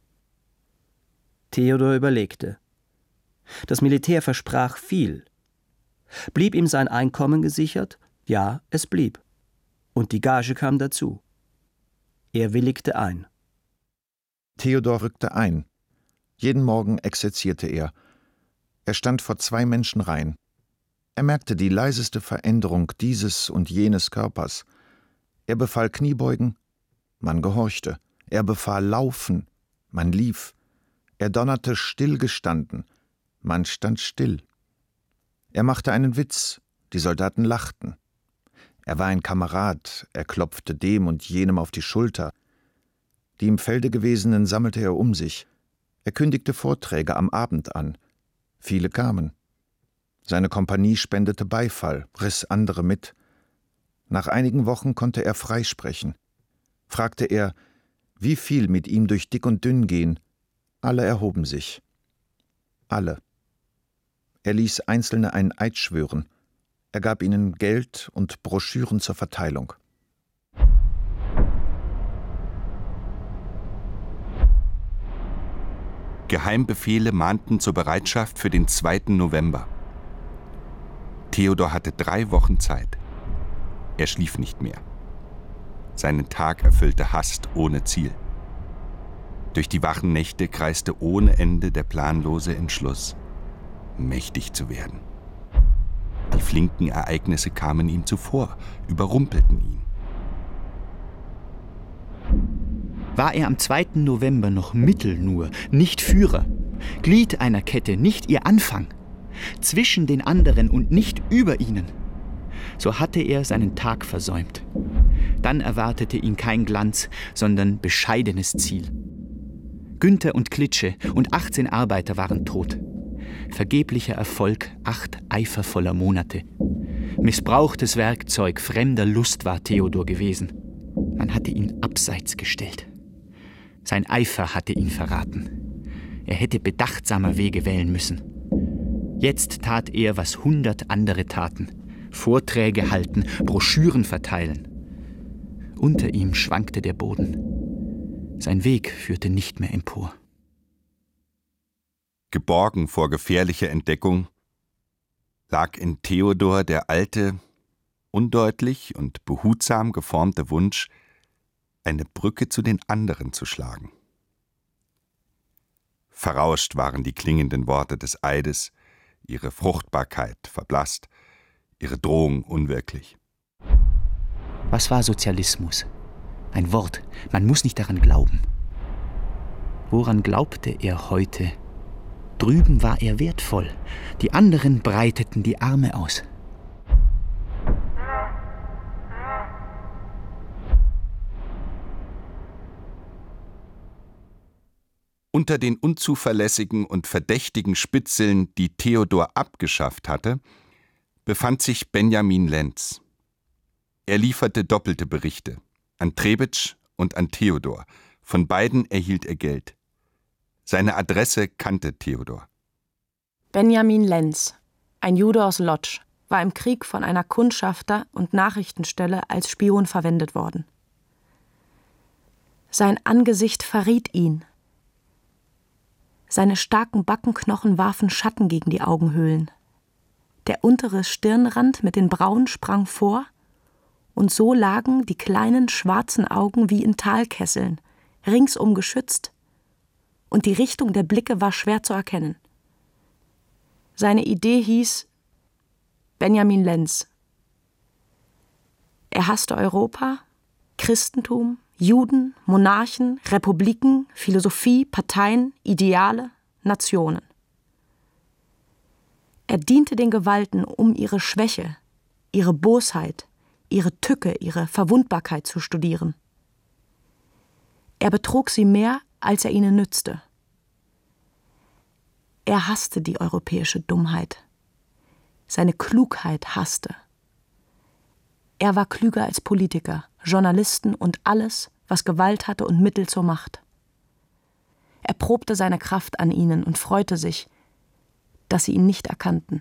Speaker 7: Theodor überlegte. Das Militär versprach viel. Blieb ihm sein Einkommen gesichert? Ja, es blieb. Und die Gage kam dazu. Er willigte ein.
Speaker 5: Theodor rückte ein. Jeden Morgen exerzierte er. Er stand vor zwei Menschenreihen. Er merkte die leiseste Veränderung dieses und jenes Körpers. Er befahl Kniebeugen, man gehorchte. Er befahl Laufen, man lief. Er donnerte stillgestanden, man stand still. Er machte einen Witz, die Soldaten lachten. Er war ein Kamerad, er klopfte dem und jenem auf die Schulter. Die im Felde Gewesenen sammelte er um sich. Er kündigte Vorträge am Abend an. Viele kamen. Seine Kompanie spendete Beifall, riss andere mit. Nach einigen Wochen konnte er freisprechen. Fragte er, wie viel mit ihm durch dick und dünn gehen. Alle erhoben sich. Alle. Er ließ Einzelne einen Eid schwören. Er gab ihnen Geld und Broschüren zur Verteilung.
Speaker 3: Geheimbefehle mahnten zur Bereitschaft für den zweiten November. Theodor hatte drei Wochen Zeit. Er schlief nicht mehr. Seinen Tag erfüllte Hast ohne Ziel. Durch die wachen Nächte kreiste ohne Ende der planlose Entschluss, mächtig zu werden. Die flinken Ereignisse kamen ihm zuvor, überrumpelten ihn.
Speaker 8: War er am zweiten November noch Mittel nur, nicht Führer, Glied einer Kette, nicht ihr Anfang, zwischen den anderen und nicht über ihnen, so hatte er seinen Tag versäumt. Dann erwartete ihn kein Glanz, sondern bescheidenes Ziel. Günther und Klitsche und achtzehn Arbeiter waren tot. Vergeblicher Erfolg acht eifervoller Monate. Missbrauchtes Werkzeug fremder Lust war Theodor gewesen. Man hatte ihn abseits gestellt. Sein Eifer hatte ihn verraten. Er hätte bedachtsamer Wege wählen müssen. Jetzt tat er, was hundert andere taten. Vorträge halten, Broschüren verteilen. Unter ihm schwankte der Boden. Sein Weg führte nicht mehr empor.
Speaker 3: Geborgen vor gefährlicher Entdeckung lag in Theodor der alte, undeutlich und behutsam geformte Wunsch, eine Brücke zu den anderen zu schlagen. Verrauscht waren die klingenden Worte des Eides, ihre Fruchtbarkeit verblasst, ihre Drohung unwirklich.
Speaker 8: Was war Sozialismus? Ein Wort, man muss nicht daran glauben. Woran glaubte er heute? Drüben war er wertvoll, die anderen breiteten die Arme aus.
Speaker 3: Unter den unzuverlässigen und verdächtigen Spitzeln, die Theodor abgeschafft hatte, befand sich Benjamin Lenz. Er lieferte doppelte Berichte, an Trebitsch und an Theodor. Von beiden erhielt er Geld. Seine Adresse kannte Theodor.
Speaker 6: Benjamin Lenz, ein Jude aus Lodz, war im Krieg von einer Kundschafter- und Nachrichtenstelle als Spion verwendet worden. Sein Angesicht verriet ihn. Seine starken Backenknochen warfen Schatten gegen die Augenhöhlen. Der untere Stirnrand mit den Brauen sprang vor, und so lagen die kleinen schwarzen Augen wie in Talkesseln, ringsum geschützt, und die Richtung der Blicke war schwer zu erkennen. Seine Idee hieß Benjamin Lenz. Er hasste Europa, Christentum, Juden, Monarchen, Republiken, Philosophie, Parteien, Ideale, Nationen. Er diente den Gewalten, um ihre Schwäche, ihre Bosheit, ihre Tücke, ihre Verwundbarkeit zu studieren. Er betrog sie mehr, als er ihnen nützte. Er hasste die europäische Dummheit. Seine Klugheit hasste. Er war klüger als Politiker, Journalisten und alles, was Gewalt hatte und Mittel zur Macht. Er probte seine Kraft an ihnen und freute sich, dass sie ihn nicht erkannten.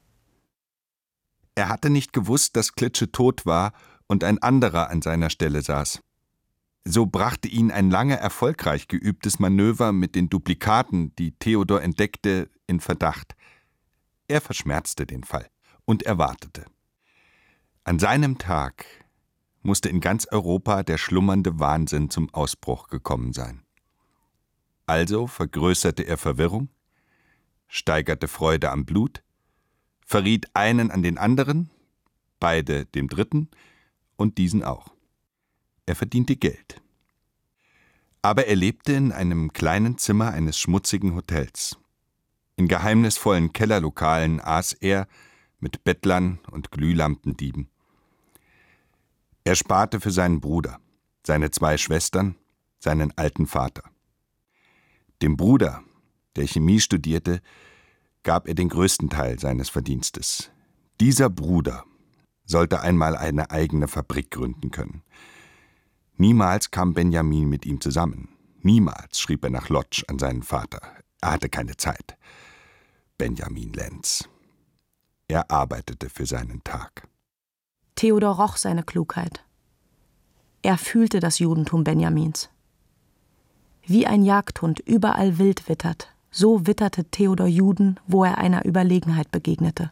Speaker 3: Er hatte nicht gewusst, dass Klitsche tot war und ein anderer an seiner Stelle saß. So brachte ihn ein lange erfolgreich geübtes Manöver mit den Duplikaten, die Theodor entdeckte, in Verdacht. Er verschmerzte den Fall und erwartete. An seinem Tag musste in ganz Europa der schlummernde Wahnsinn zum Ausbruch gekommen sein. Also vergrößerte er Verwirrung, steigerte Freude am Blut, verriet einen an den anderen, beide dem Dritten und diesen auch. Er verdiente Geld. Aber er lebte in einem kleinen Zimmer eines schmutzigen Hotels. In geheimnisvollen Kellerlokalen aß er, mit Bettlern und Glühlampendieben. Er sparte für seinen Bruder, seine zwei Schwestern, seinen alten Vater. Dem Bruder, der Chemie studierte, gab er den größten Teil seines Verdienstes. Dieser Bruder sollte einmal eine eigene Fabrik gründen können. Niemals kam Benjamin mit ihm zusammen. Niemals schrieb er nach Lodz an seinen Vater. Er hatte keine Zeit. Benjamin Lenz. Er arbeitete für seinen Tag.
Speaker 6: Theodor roch seine Klugheit. Er fühlte das Judentum Benjamins. Wie ein Jagdhund überall wild wittert, so witterte Theodor Juden, wo er einer Überlegenheit begegnete.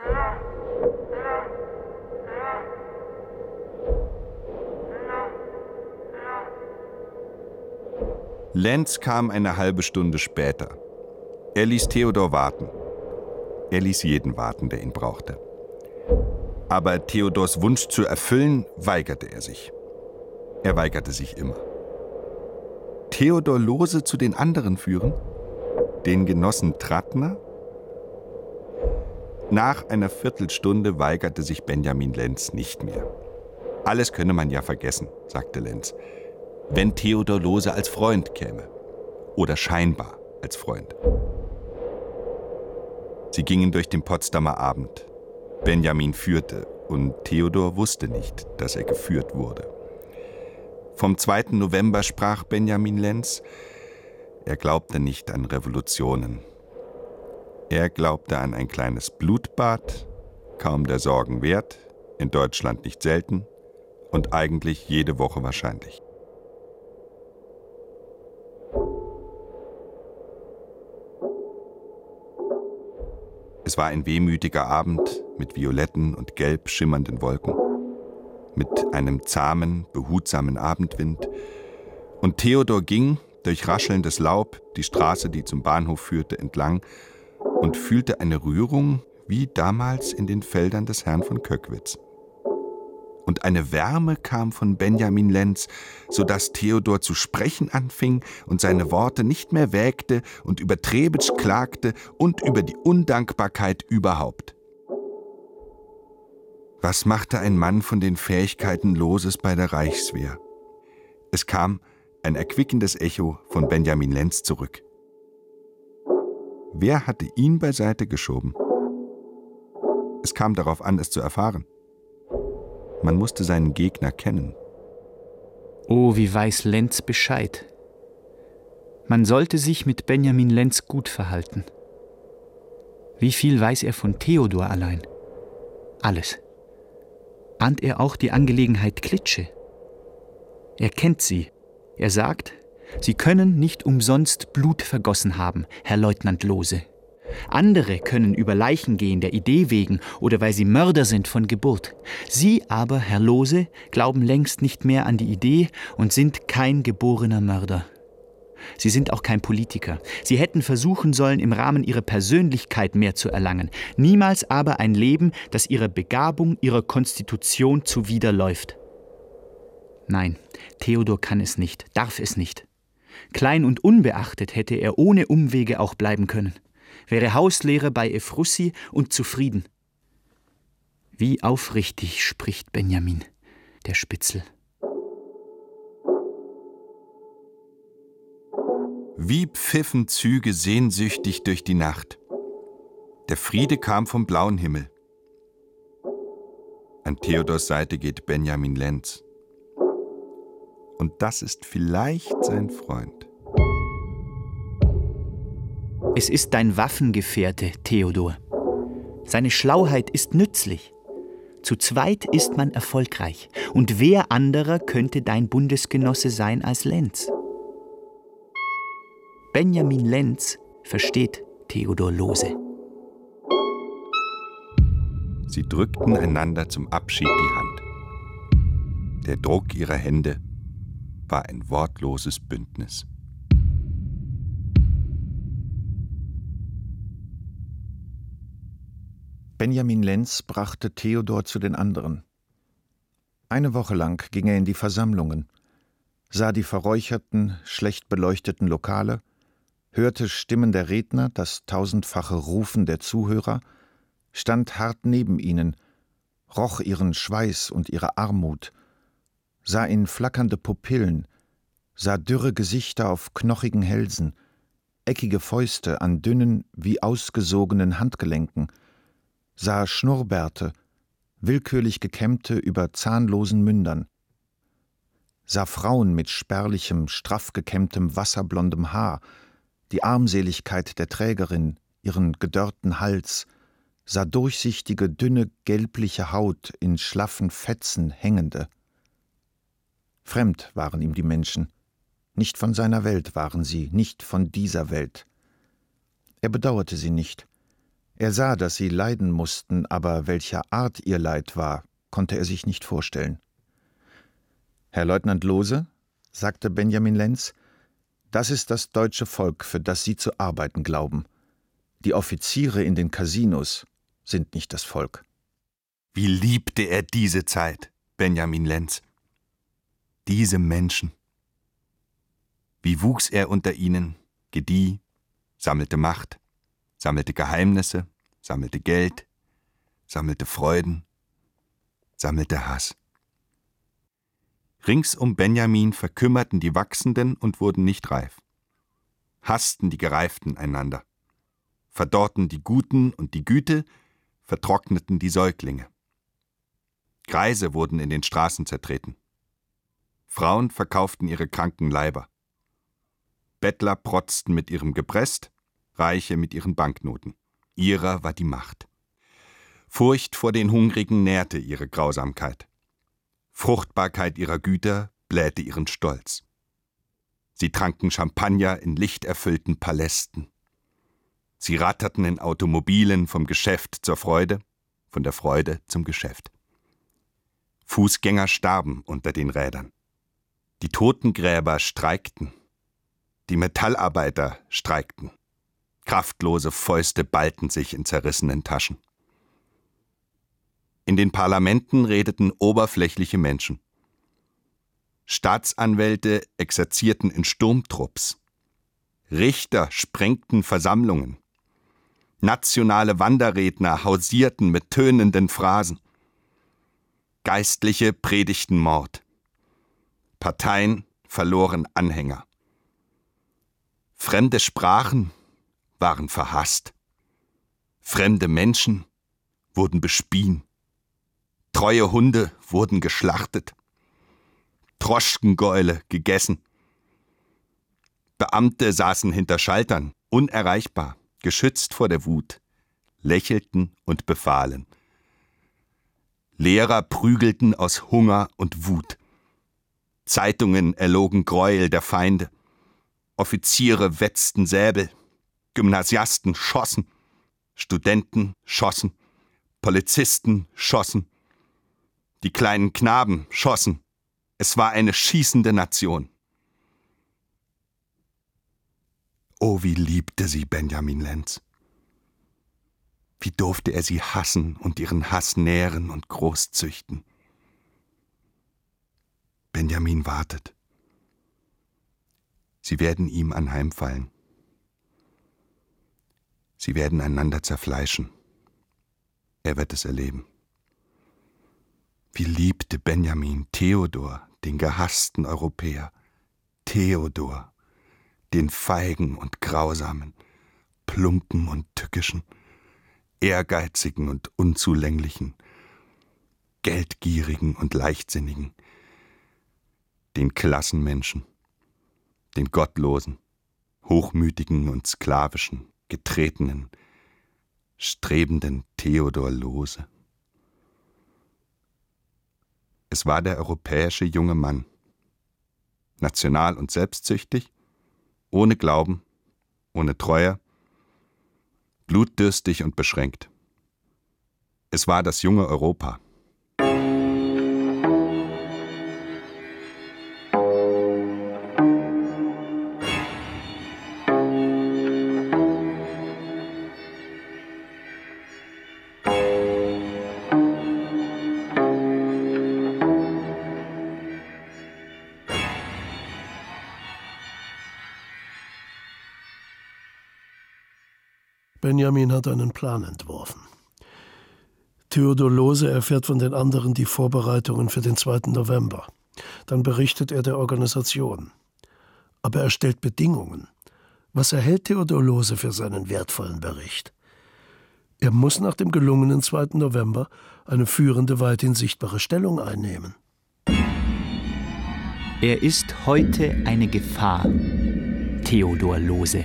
Speaker 3: Lenz kam eine halbe Stunde später. Er ließ Theodor warten. Er ließ jeden warten, der ihn brauchte. Aber Theodors Wunsch zu erfüllen, weigerte er sich. Er weigerte sich immer. Theodor Lose zu den anderen führen? Den Genossen Trattner? Nach einer Viertelstunde weigerte sich Benjamin Lenz nicht mehr. Alles könne man ja vergessen, sagte Lenz, wenn Theodor Lose als Freund käme. Oder scheinbar als Freund. Sie gingen durch den Potsdamer Abend. Benjamin führte und Theodor wusste nicht, dass er geführt wurde. Vom zweiten November sprach Benjamin Lenz, er glaubte nicht an Revolutionen. Er glaubte an ein kleines Blutbad, kaum der Sorgen wert, in Deutschland nicht selten und eigentlich jede Woche wahrscheinlich. Es war ein wehmütiger Abend mit violetten und gelb schimmernden Wolken, mit einem zahmen, behutsamen Abendwind. Und Theodor ging durch raschelndes Laub die Straße, die zum Bahnhof führte, entlang und fühlte eine Rührung wie damals in den Feldern des Herrn von Köckwitz. Und eine Wärme kam von Benjamin Lenz, sodass Theodor zu sprechen anfing und seine Worte nicht mehr wägte und über Trebitsch klagte und über die Undankbarkeit überhaupt. Was machte ein Mann von den Fähigkeiten Loses bei der Reichswehr? Es kam ein erquickendes Echo von Benjamin Lenz zurück. Wer hatte ihn beiseite geschoben? Es kam darauf an, es zu erfahren. Man musste seinen Gegner kennen.
Speaker 9: Oh, wie weiß Lenz Bescheid. Man sollte sich mit Benjamin Lenz gut verhalten. Wie viel weiß er von Theodor allein? Alles. Ahnt er auch die Angelegenheit Klitsche? Er kennt sie. Er sagt, Sie können nicht umsonst Blut vergossen haben, Herr Leutnant Lose. Andere können über Leichen gehen, der Idee wegen oder weil sie Mörder sind von Geburt. Sie aber, Herr Lose, glauben längst nicht mehr an die Idee und sind kein geborener Mörder. Sie sind auch kein Politiker. Sie hätten versuchen sollen, im Rahmen ihrer Persönlichkeit mehr zu erlangen. Niemals aber ein Leben, das ihrer Begabung, ihrer Konstitution zuwiderläuft. Nein, Theodor kann es nicht, darf es nicht. Klein und unbeachtet hätte er ohne Umwege auch bleiben können. Wäre Hauslehrer bei Ephrussi und zufrieden. Wie aufrichtig spricht Benjamin, der Spitzel.
Speaker 3: Wie pfiffen Züge sehnsüchtig durch die Nacht. Der Friede kam vom blauen Himmel. An Theodors Seite geht Benjamin Lenz. Und das ist vielleicht sein Freund.
Speaker 9: Es ist dein Waffengefährte, Theodor. Seine Schlauheit ist nützlich. Zu zweit ist man erfolgreich. Und wer anderer könnte dein Bundesgenosse sein als Lenz? Benjamin Lenz versteht Theodor Lose.
Speaker 3: Sie drückten einander zum Abschied die Hand. Der Druck ihrer Hände war ein wortloses Bündnis.
Speaker 5: Benjamin Lenz brachte Theodor zu den anderen. Eine Woche lang ging er in die Versammlungen, sah die verräucherten, schlecht beleuchteten Lokale, hörte Stimmen der Redner, das tausendfache Rufen der Zuhörer, stand hart neben ihnen, roch ihren Schweiß und ihre Armut, sah in flackernde Pupillen, sah dürre Gesichter auf knochigen Hälsen, eckige Fäuste an dünnen, wie ausgesogenen Handgelenken, sah Schnurrbärte, willkürlich gekämmte über zahnlosen Mündern, sah Frauen mit spärlichem, straff gekämmtem, wasserblondem Haar, die Armseligkeit der Trägerin, ihren gedörrten Hals, sah durchsichtige, dünne, gelbliche Haut in schlaffen Fetzen hängende. Fremd waren ihm die Menschen, nicht von seiner Welt waren sie, nicht von dieser Welt. Er bedauerte sie nicht. Er sah, dass sie leiden mussten, aber welcher Art ihr Leid war, konnte er sich nicht vorstellen. »Herr Leutnant Lohse«, sagte Benjamin Lenz, »das ist das deutsche Volk, für das Sie zu arbeiten glauben. Die Offiziere in den Casinos sind nicht das Volk.«
Speaker 3: Wie liebte er diese Zeit, Benjamin Lenz. Diese Menschen. Wie wuchs er unter ihnen, gedieh, sammelte Macht, sammelte Geheimnisse, sammelte Geld, sammelte Freuden, sammelte Hass. Rings um Benjamin verkümmerten die Wachsenden und wurden nicht reif, hassten die Gereiften einander, verdorrten die Guten und die Güte, vertrockneten die Säuglinge. Greise wurden in den Straßen zertreten. Frauen verkauften ihre kranken Leiber. Bettler protzten mit ihrem Gepresst, Reiche mit ihren Banknoten. Ihrer war die Macht. Furcht vor den Hungrigen nährte ihre Grausamkeit. Fruchtbarkeit ihrer Güter blähte ihren Stolz. Sie tranken Champagner in lichterfüllten Palästen. Sie ratterten in Automobilen vom Geschäft zur Freude, von der Freude zum Geschäft. Fußgänger starben unter den Rädern. Die Totengräber streikten. Die Metallarbeiter streikten. Kraftlose Fäuste ballten sich in zerrissenen Taschen. In den Parlamenten redeten oberflächliche Menschen. Staatsanwälte exerzierten in Sturmtrupps. Richter sprengten Versammlungen. Nationale Wanderredner hausierten mit tönenden Phrasen. Geistliche predigten Mord. Parteien verloren Anhänger. Fremde Sprachen waren verhasst. Fremde Menschen wurden bespien. Treue Hunde wurden geschlachtet. Droschkengäule gegessen. Beamte saßen hinter Schaltern, unerreichbar, geschützt vor der Wut, lächelten und befahlen. Lehrer prügelten aus Hunger und Wut. Zeitungen erlogen Gräuel der Feinde. Offiziere wetzten Säbel. Gymnasiasten schossen. Studenten schossen. Polizisten schossen. Die kleinen Knaben schossen. Es war eine schießende Nation. Oh, wie liebte sie Benjamin Lenz. Wie durfte er sie hassen und ihren Hass nähren und großzüchten. Benjamin wartet. Sie werden ihm anheimfallen. Sie werden einander zerfleischen. Er wird es erleben. Wie liebte Benjamin Theodor, den gehassten Europäer, Theodor, den feigen und grausamen, plumpen und tückischen, ehrgeizigen und unzulänglichen, geldgierigen und leichtsinnigen, den Klassenmenschen, den gottlosen, hochmütigen und sklavischen, getretenen, strebenden Theodor Lohse. Es war der europäische junge Mann, national und selbstsüchtig, ohne Glauben, ohne Treue, blutdürstig und beschränkt. Es war das junge Europa.
Speaker 4: Benjamin hat einen Plan entworfen. Theodor Lohse erfährt von den anderen die Vorbereitungen für den zweiten November. Dann berichtet er der Organisation. Aber er stellt Bedingungen. Was erhält Theodor Lohse für seinen wertvollen Bericht? Er muss nach dem gelungenen zweiten November eine führende, weithin sichtbare Stellung einnehmen.
Speaker 9: Er ist heute eine Gefahr, Theodor Lohse.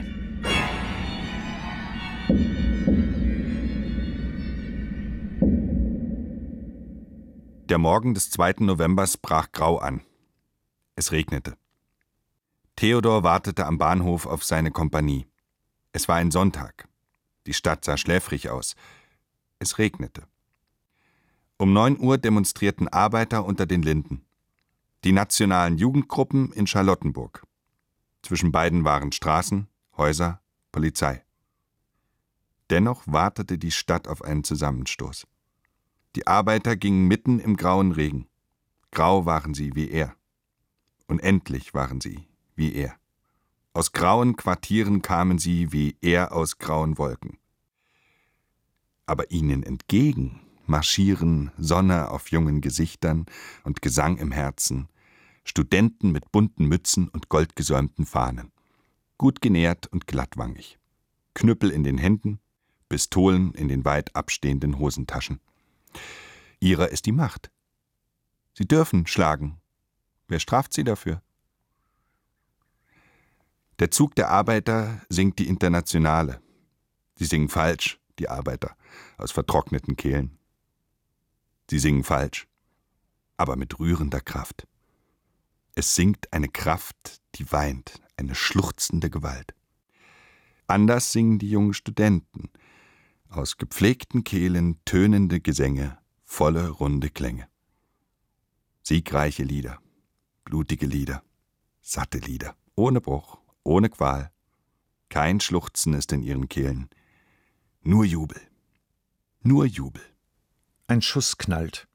Speaker 3: Der Morgen des zweiten Novembers brach grau an. Es regnete. Theodor wartete am Bahnhof auf seine Kompanie. Es war ein Sonntag. Die Stadt sah schläfrig aus. Es regnete. Um neun Uhr demonstrierten Arbeiter unter den Linden. Die nationalen Jugendgruppen in Charlottenburg. Zwischen beiden waren Straßen, Häuser, Polizei. Dennoch wartete die Stadt auf einen Zusammenstoß. Die Arbeiter gingen mitten im grauen Regen. Grau waren sie wie er. Unendlich waren sie wie er. Aus grauen Quartieren kamen sie wie er aus grauen Wolken. Aber ihnen entgegen marschieren Sonne auf jungen Gesichtern und Gesang im Herzen, Studenten mit bunten Mützen und goldgesäumten Fahnen, gut genährt und glattwangig, Knüppel in den Händen, Pistolen in den weit abstehenden Hosentaschen. Ihrer ist die Macht. Sie dürfen schlagen. Wer straft sie dafür? Der Zug der Arbeiter singt die Internationale. Sie singen falsch, die Arbeiter, aus vertrockneten Kehlen. Sie singen falsch, aber mit rührender Kraft. Es singt eine Kraft, die weint, eine schluchzende Gewalt. Anders singen die jungen Studenten, aus gepflegten Kehlen tönende Gesänge, volle, runde Klänge. Siegreiche Lieder, blutige Lieder, satte Lieder, ohne Bruch, ohne Qual. Kein Schluchzen ist in ihren Kehlen, nur Jubel, nur Jubel.
Speaker 5: Ein Schuss knallt.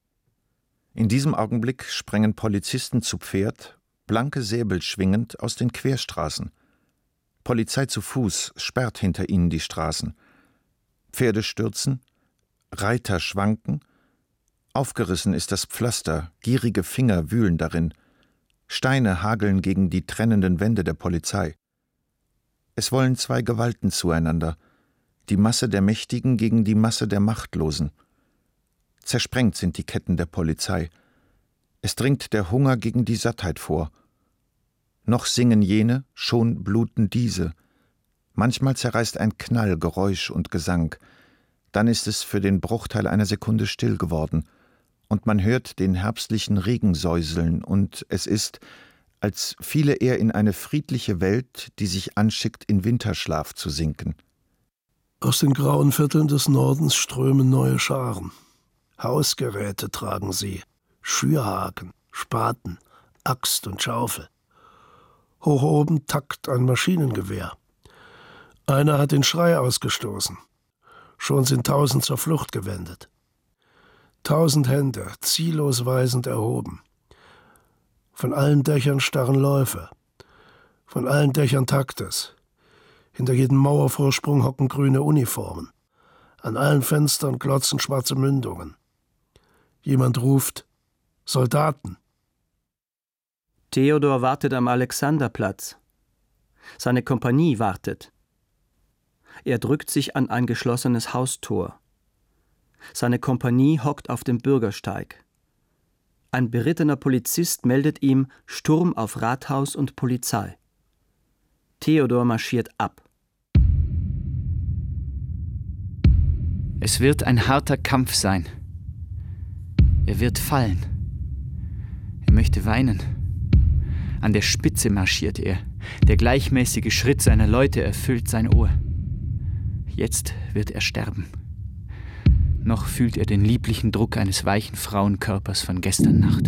Speaker 5: In diesem Augenblick sprengen Polizisten zu Pferd, blanke Säbel schwingend, aus den Querstraßen. Polizei zu Fuß sperrt hinter ihnen die Straßen. Pferde stürzen, Reiter schwanken, aufgerissen ist das Pflaster, gierige Finger wühlen darin, Steine hageln gegen die trennenden Wände der Polizei. Es wollen zwei Gewalten zueinander, die Masse der Mächtigen gegen die Masse der Machtlosen. Zersprengt sind die Ketten der Polizei. Es dringt der Hunger gegen die Sattheit vor. Noch singen jene, schon bluten diese. Manchmal zerreißt ein Knall Geräusch und Gesang. Dann ist es für den Bruchteil einer Sekunde still geworden. Und man hört den herbstlichen Regen säuseln, und es ist, als fiele er in eine friedliche Welt, die sich anschickt, in Winterschlaf zu sinken.
Speaker 4: Aus den grauen Vierteln des Nordens strömen neue Scharen. Hausgeräte tragen sie, Schürhaken, Spaten, Axt und Schaufel. Hoch oben tackt ein Maschinengewehr. Einer hat den Schrei ausgestoßen. Schon sind tausend zur Flucht gewendet. Tausend Hände, ziellos weisend erhoben. Von allen Dächern starren Läufe. Von allen Dächern tackt es. Hinter jedem Mauervorsprung hocken grüne Uniformen. An allen Fenstern glotzen schwarze Mündungen. Jemand ruft: Soldaten!
Speaker 7: Theodor wartet am Alexanderplatz. Seine Kompanie wartet. Er drückt sich an ein geschlossenes Haustor. Seine Kompanie hockt auf dem Bürgersteig. Ein berittener Polizist meldet ihm Sturm auf Rathaus und Polizei. Theodor marschiert ab.
Speaker 9: Es wird ein harter Kampf sein. Er wird fallen. Er möchte weinen. An der Spitze marschiert er. Der gleichmäßige Schritt seiner Leute erfüllt sein Ohr. Jetzt wird er sterben. Noch fühlt er den lieblichen Druck eines weichen Frauenkörpers von gestern Nacht.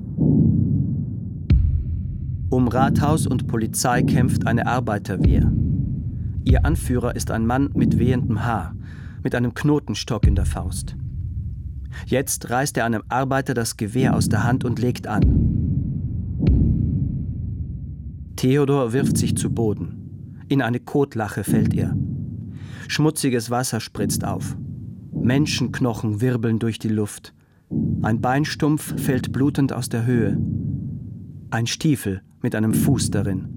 Speaker 7: Um Rathaus und Polizei kämpft eine Arbeiterwehr. Ihr Anführer ist ein Mann mit wehendem Haar, mit einem Knotenstock in der Faust. Jetzt reißt er einem Arbeiter das Gewehr aus der Hand und legt an. Theodor wirft sich zu Boden. In eine Kotlache fällt er. Schmutziges Wasser spritzt auf. Menschenknochen wirbeln durch die Luft. Ein Beinstumpf fällt blutend aus der Höhe. Ein Stiefel mit einem Fuß darin.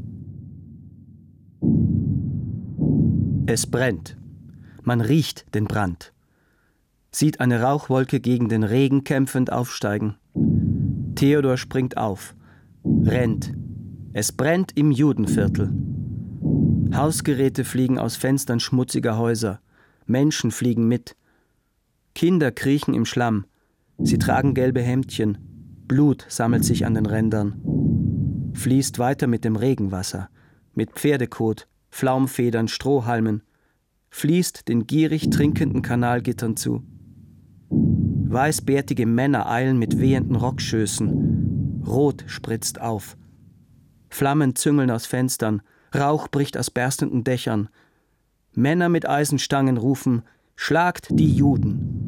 Speaker 7: Es brennt. Man riecht den Brand. Sieht eine Rauchwolke gegen den Regen kämpfend aufsteigen. Theodor springt auf, rennt. Es brennt im Judenviertel. Hausgeräte fliegen aus Fenstern schmutziger Häuser. Menschen fliegen mit. Kinder kriechen im Schlamm. Sie tragen gelbe Hemdchen. Blut sammelt sich an den Rändern. Fließt weiter mit dem Regenwasser, mit Pferdekot, Pflaumfedern, Strohhalmen. Fließt den gierig trinkenden Kanalgittern zu. Weißbärtige Männer eilen mit wehenden Rockschößen. Rot spritzt auf. Flammen züngeln aus Fenstern, Rauch bricht aus berstenden Dächern. Männer mit Eisenstangen rufen: Schlagt die Juden!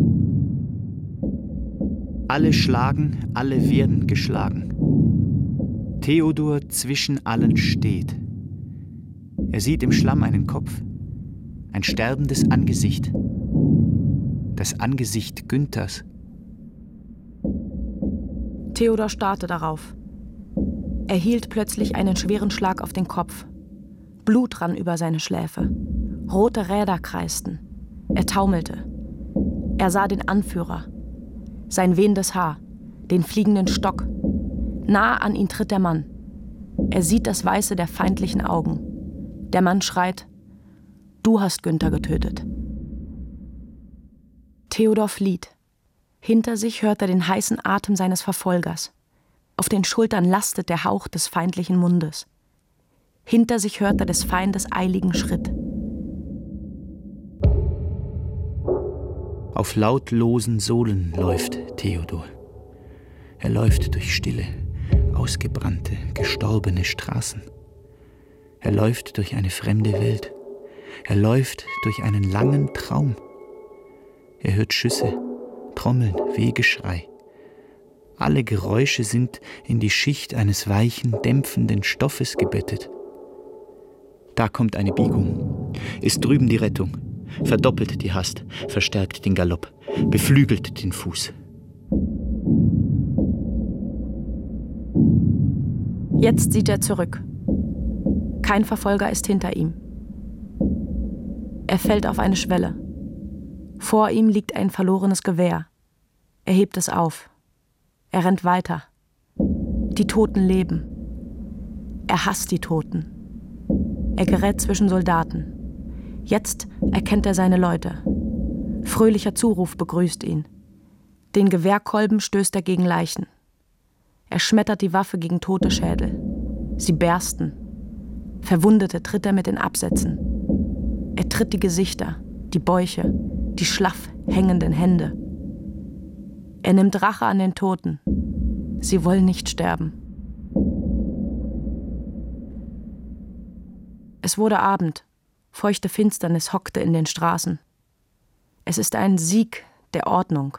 Speaker 9: Alle schlagen, alle werden geschlagen. Theodor zwischen allen steht. Er sieht im Schlamm einen Kopf, ein sterbendes Angesicht. Das Angesicht Günthers.
Speaker 6: Theodor starrte darauf. Er hielt plötzlich einen schweren Schlag auf den Kopf. Blut rann über seine Schläfe. Rote Räder kreisten. Er taumelte. Er sah den Anführer. Sein wehendes Haar. Den fliegenden Stock. Nah an ihn tritt der Mann. Er sieht das Weiße der feindlichen Augen. Der Mann schreit: Du hast Günther getötet. Theodor flieht. Hinter sich hört er den heißen Atem seines Verfolgers. Auf den Schultern lastet der Hauch des feindlichen Mundes. Hinter sich hört er des Feindes eiligen Schritt.
Speaker 9: Auf lautlosen Sohlen läuft Theodor. Er läuft durch stille, ausgebrannte, gestorbene Straßen. Er läuft durch eine fremde Welt. Er läuft durch einen langen Traum. Er hört Schüsse, Trommeln, Wehgeschrei. Alle Geräusche sind in die Schicht eines weichen, dämpfenden Stoffes gebettet. Da kommt eine Biegung, ist drüben die Rettung, verdoppelt die Hast, verstärkt den Galopp, beflügelt den Fuß.
Speaker 6: Jetzt sieht er zurück. Kein Verfolger ist hinter ihm. Er fällt auf eine Schwelle. Vor ihm liegt ein verlorenes Gewehr. Er hebt es auf. Er rennt weiter. Die Toten leben. Er hasst die Toten. Er gerät zwischen Soldaten. Jetzt erkennt er seine Leute. Fröhlicher Zuruf begrüßt ihn. Den Gewehrkolben stößt er gegen Leichen. Er schmettert die Waffe gegen tote Schädel. Sie bersten. Verwundete tritt er mit den Absätzen. Er tritt die Gesichter, die Bäuche, die schlaff hängenden Hände. Er nimmt Rache an den Toten. Sie wollen nicht sterben. Es wurde Abend. Feuchte Finsternis hockte in den Straßen. Es ist ein Sieg der Ordnung.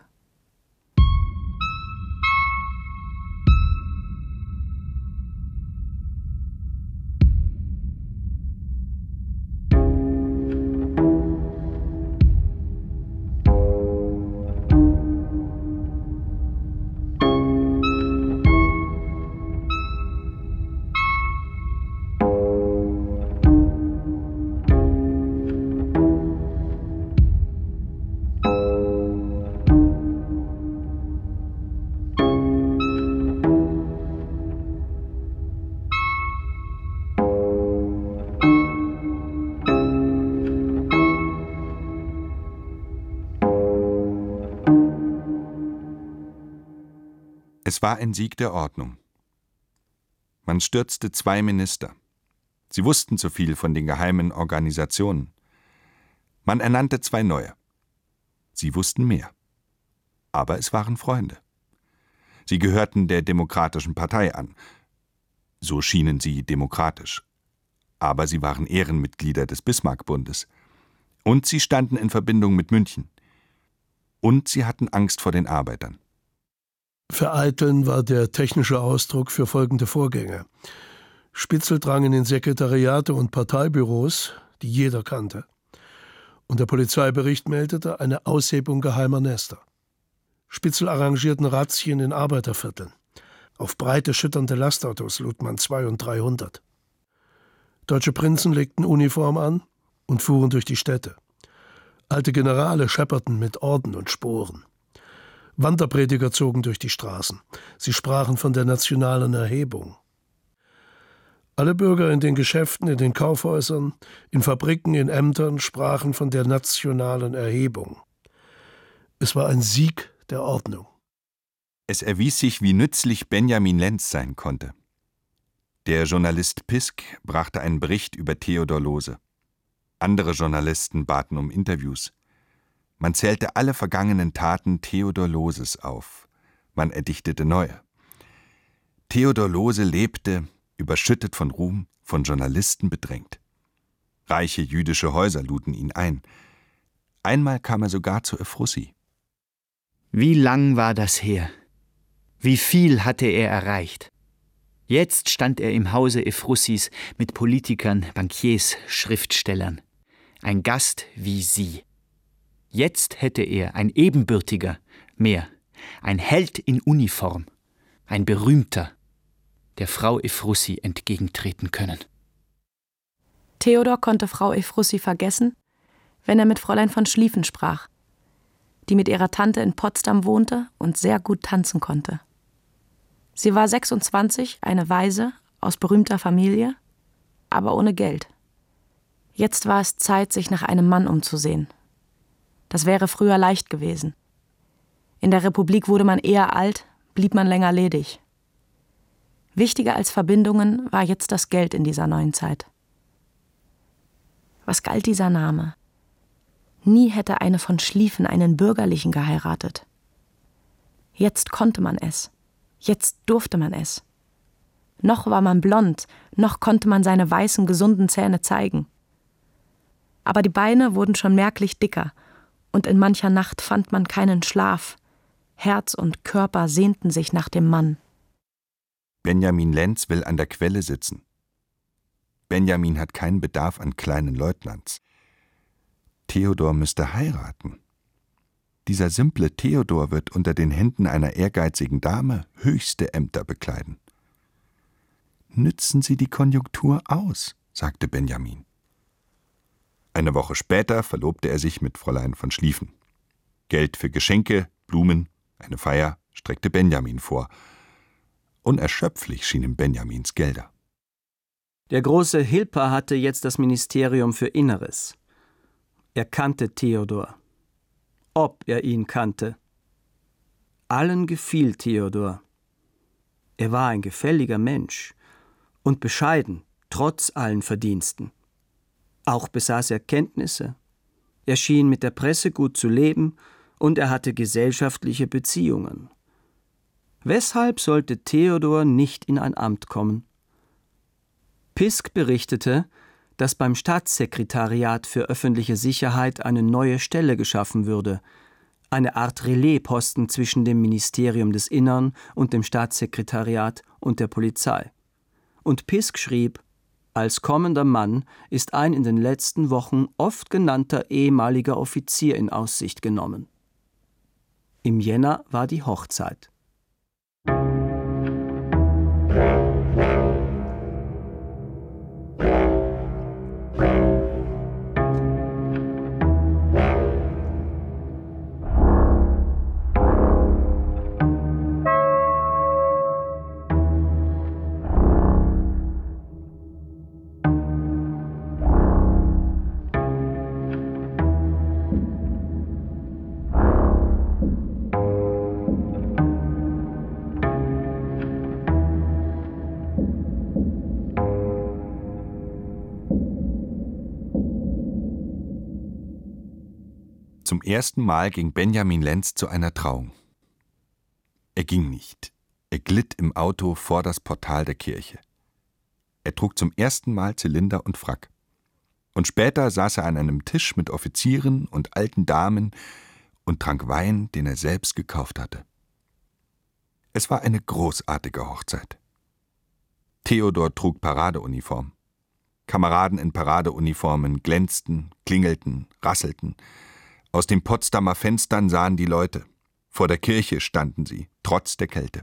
Speaker 3: Es war ein Sieg der Ordnung. Man stürzte zwei Minister. Sie wussten zu viel von den geheimen Organisationen. Man ernannte zwei neue. Sie wussten mehr. Aber es waren Freunde. Sie gehörten der Demokratischen Partei an. So schienen sie demokratisch. Aber sie waren Ehrenmitglieder des Bismarck-Bundes. Und sie standen in Verbindung mit München. Und sie hatten Angst vor den Arbeitern.
Speaker 4: Vereiteln war der technische Ausdruck für folgende Vorgänge. Spitzel drang in den Sekretariate und Parteibüros, die jeder kannte. Und der Polizeibericht meldete eine Aushebung geheimer Nester. Spitzel arrangierten Razzien in Arbeitervierteln. Auf breite, schütternde Lastautos lud man zwei und dreihundert. Deutsche Prinzen legten Uniform an und fuhren durch die Städte. Alte Generale schepperten mit Orden und Sporen. Wanderprediger zogen durch die Straßen. Sie sprachen von der nationalen Erhebung. Alle Bürger in den Geschäften, in den Kaufhäusern, in Fabriken, in Ämtern sprachen von der nationalen Erhebung. Es war ein Sieg der Ordnung.
Speaker 3: Es erwies sich, wie nützlich Benjamin Lenz sein konnte. Der Journalist Pisk brachte einen Bericht über Theodor Lohse. Andere Journalisten baten um Interviews. Man zählte alle vergangenen Taten Theodor Lohses auf. Man erdichtete neue. Theodor Lohse lebte, überschüttet von Ruhm, von Journalisten bedrängt. Reiche jüdische Häuser luden ihn ein. Einmal kam er sogar zu Ephrussi.
Speaker 9: Wie lang war das her? Wie viel hatte er erreicht? Jetzt stand er im Hause Ephrussis mit Politikern, Bankiers, Schriftstellern. Ein Gast wie Sie. Jetzt hätte er ein Ebenbürtiger, mehr, ein Held in Uniform, ein Berühmter, der Frau Ephrussi entgegentreten können.
Speaker 6: Theodor konnte Frau Ephrussi vergessen, wenn er mit Fräulein von Schlieffen sprach, die mit ihrer Tante in Potsdam wohnte und sehr gut tanzen konnte. Sie war sechsundzwanzig, eine Waise, aus berühmter Familie, aber ohne Geld. Jetzt war es Zeit, sich nach einem Mann umzusehen. Das wäre früher leicht gewesen. In der Republik wurde man eher alt, blieb man länger ledig. Wichtiger als Verbindungen war jetzt das Geld in dieser neuen Zeit. Was galt dieser Name? Nie hätte eine von Schlieffen einen Bürgerlichen geheiratet. Jetzt konnte man es. Jetzt durfte man es. Noch war man blond, noch konnte man seine weißen, gesunden Zähne zeigen. Aber die Beine wurden schon merklich dicker, und in mancher Nacht fand man keinen Schlaf. Herz und Körper sehnten sich nach dem Mann.
Speaker 3: Benjamin Lenz will an der Quelle sitzen. Benjamin hat keinen Bedarf an kleinen Leutnants. Theodor müsste heiraten. Dieser simple Theodor wird unter den Händen einer ehrgeizigen Dame höchste Ämter bekleiden. Nützen Sie die Konjunktur aus, sagte Benjamin. Eine Woche später verlobte er sich mit Fräulein von Schlieffen. Geld für Geschenke, Blumen, eine Feier streckte Benjamin vor. Unerschöpflich schienen Benjamins Gelder.
Speaker 7: Der große Hilper hatte jetzt das Ministerium für Inneres. Er kannte Theodor. Ob er ihn kannte. Allen gefiel Theodor. Er war ein gefälliger Mensch und bescheiden, trotz allen Verdiensten. Auch besaß er Kenntnisse. Er schien mit der Presse gut zu leben und er hatte gesellschaftliche Beziehungen. Weshalb sollte Theodor nicht in ein Amt kommen? Pisk berichtete, dass beim Staatssekretariat für öffentliche Sicherheit eine neue Stelle geschaffen würde, eine Art Relaisposten zwischen dem Ministerium des Innern und dem Staatssekretariat und der Polizei. Und Pisk schrieb, als kommender Mann ist ein in den letzten Wochen oft genannter ehemaliger Offizier in Aussicht genommen. Im Jänner war die Hochzeit.
Speaker 3: Zum ersten Mal ging Benjamin Lenz zu einer Trauung. Er ging nicht. Er glitt im Auto vor das Portal der Kirche. Er trug zum ersten Mal Zylinder und Frack. Und später saß er an einem Tisch mit Offizieren und alten Damen und trank Wein, den er selbst gekauft hatte. Es war eine großartige Hochzeit. Theodor trug Paradeuniform. Kameraden in Paradeuniformen glänzten, klingelten, rasselten. Aus den Potsdamer Fenstern sahen die Leute. Vor der Kirche standen sie, trotz der Kälte.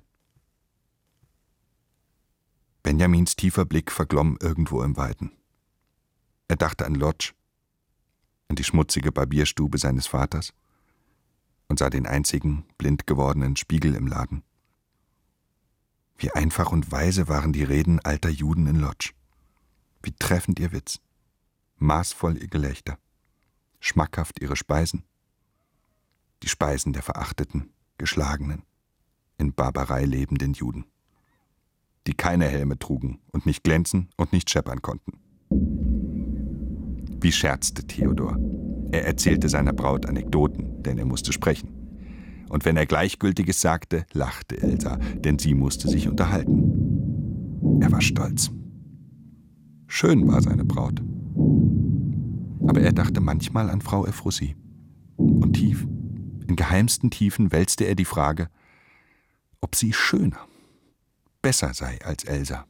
Speaker 3: Benjamins tiefer Blick verglomm irgendwo im Weiten. Er dachte an Lodz, an die schmutzige Barbierstube seines Vaters und sah den einzigen blind gewordenen Spiegel im Laden. Wie einfach und weise waren die Reden alter Juden in Lodz. Wie treffend ihr Witz, maßvoll ihr Gelächter, schmackhaft ihre Speisen. Die Speisen der verachteten, geschlagenen, in Barbarei lebenden Juden, die keine Helme trugen und nicht glänzen und nicht scheppern konnten. Wie scherzte Theodor. Er erzählte seiner Braut Anekdoten, denn er musste sprechen. Und wenn er Gleichgültiges sagte, lachte Elsa, denn sie musste sich unterhalten. Er war stolz. Schön war seine Braut. Aber er dachte manchmal an Frau Ephrussi. Und tief, in geheimsten Tiefen wälzte er die Frage, ob sie schöner, besser sei als Elsa.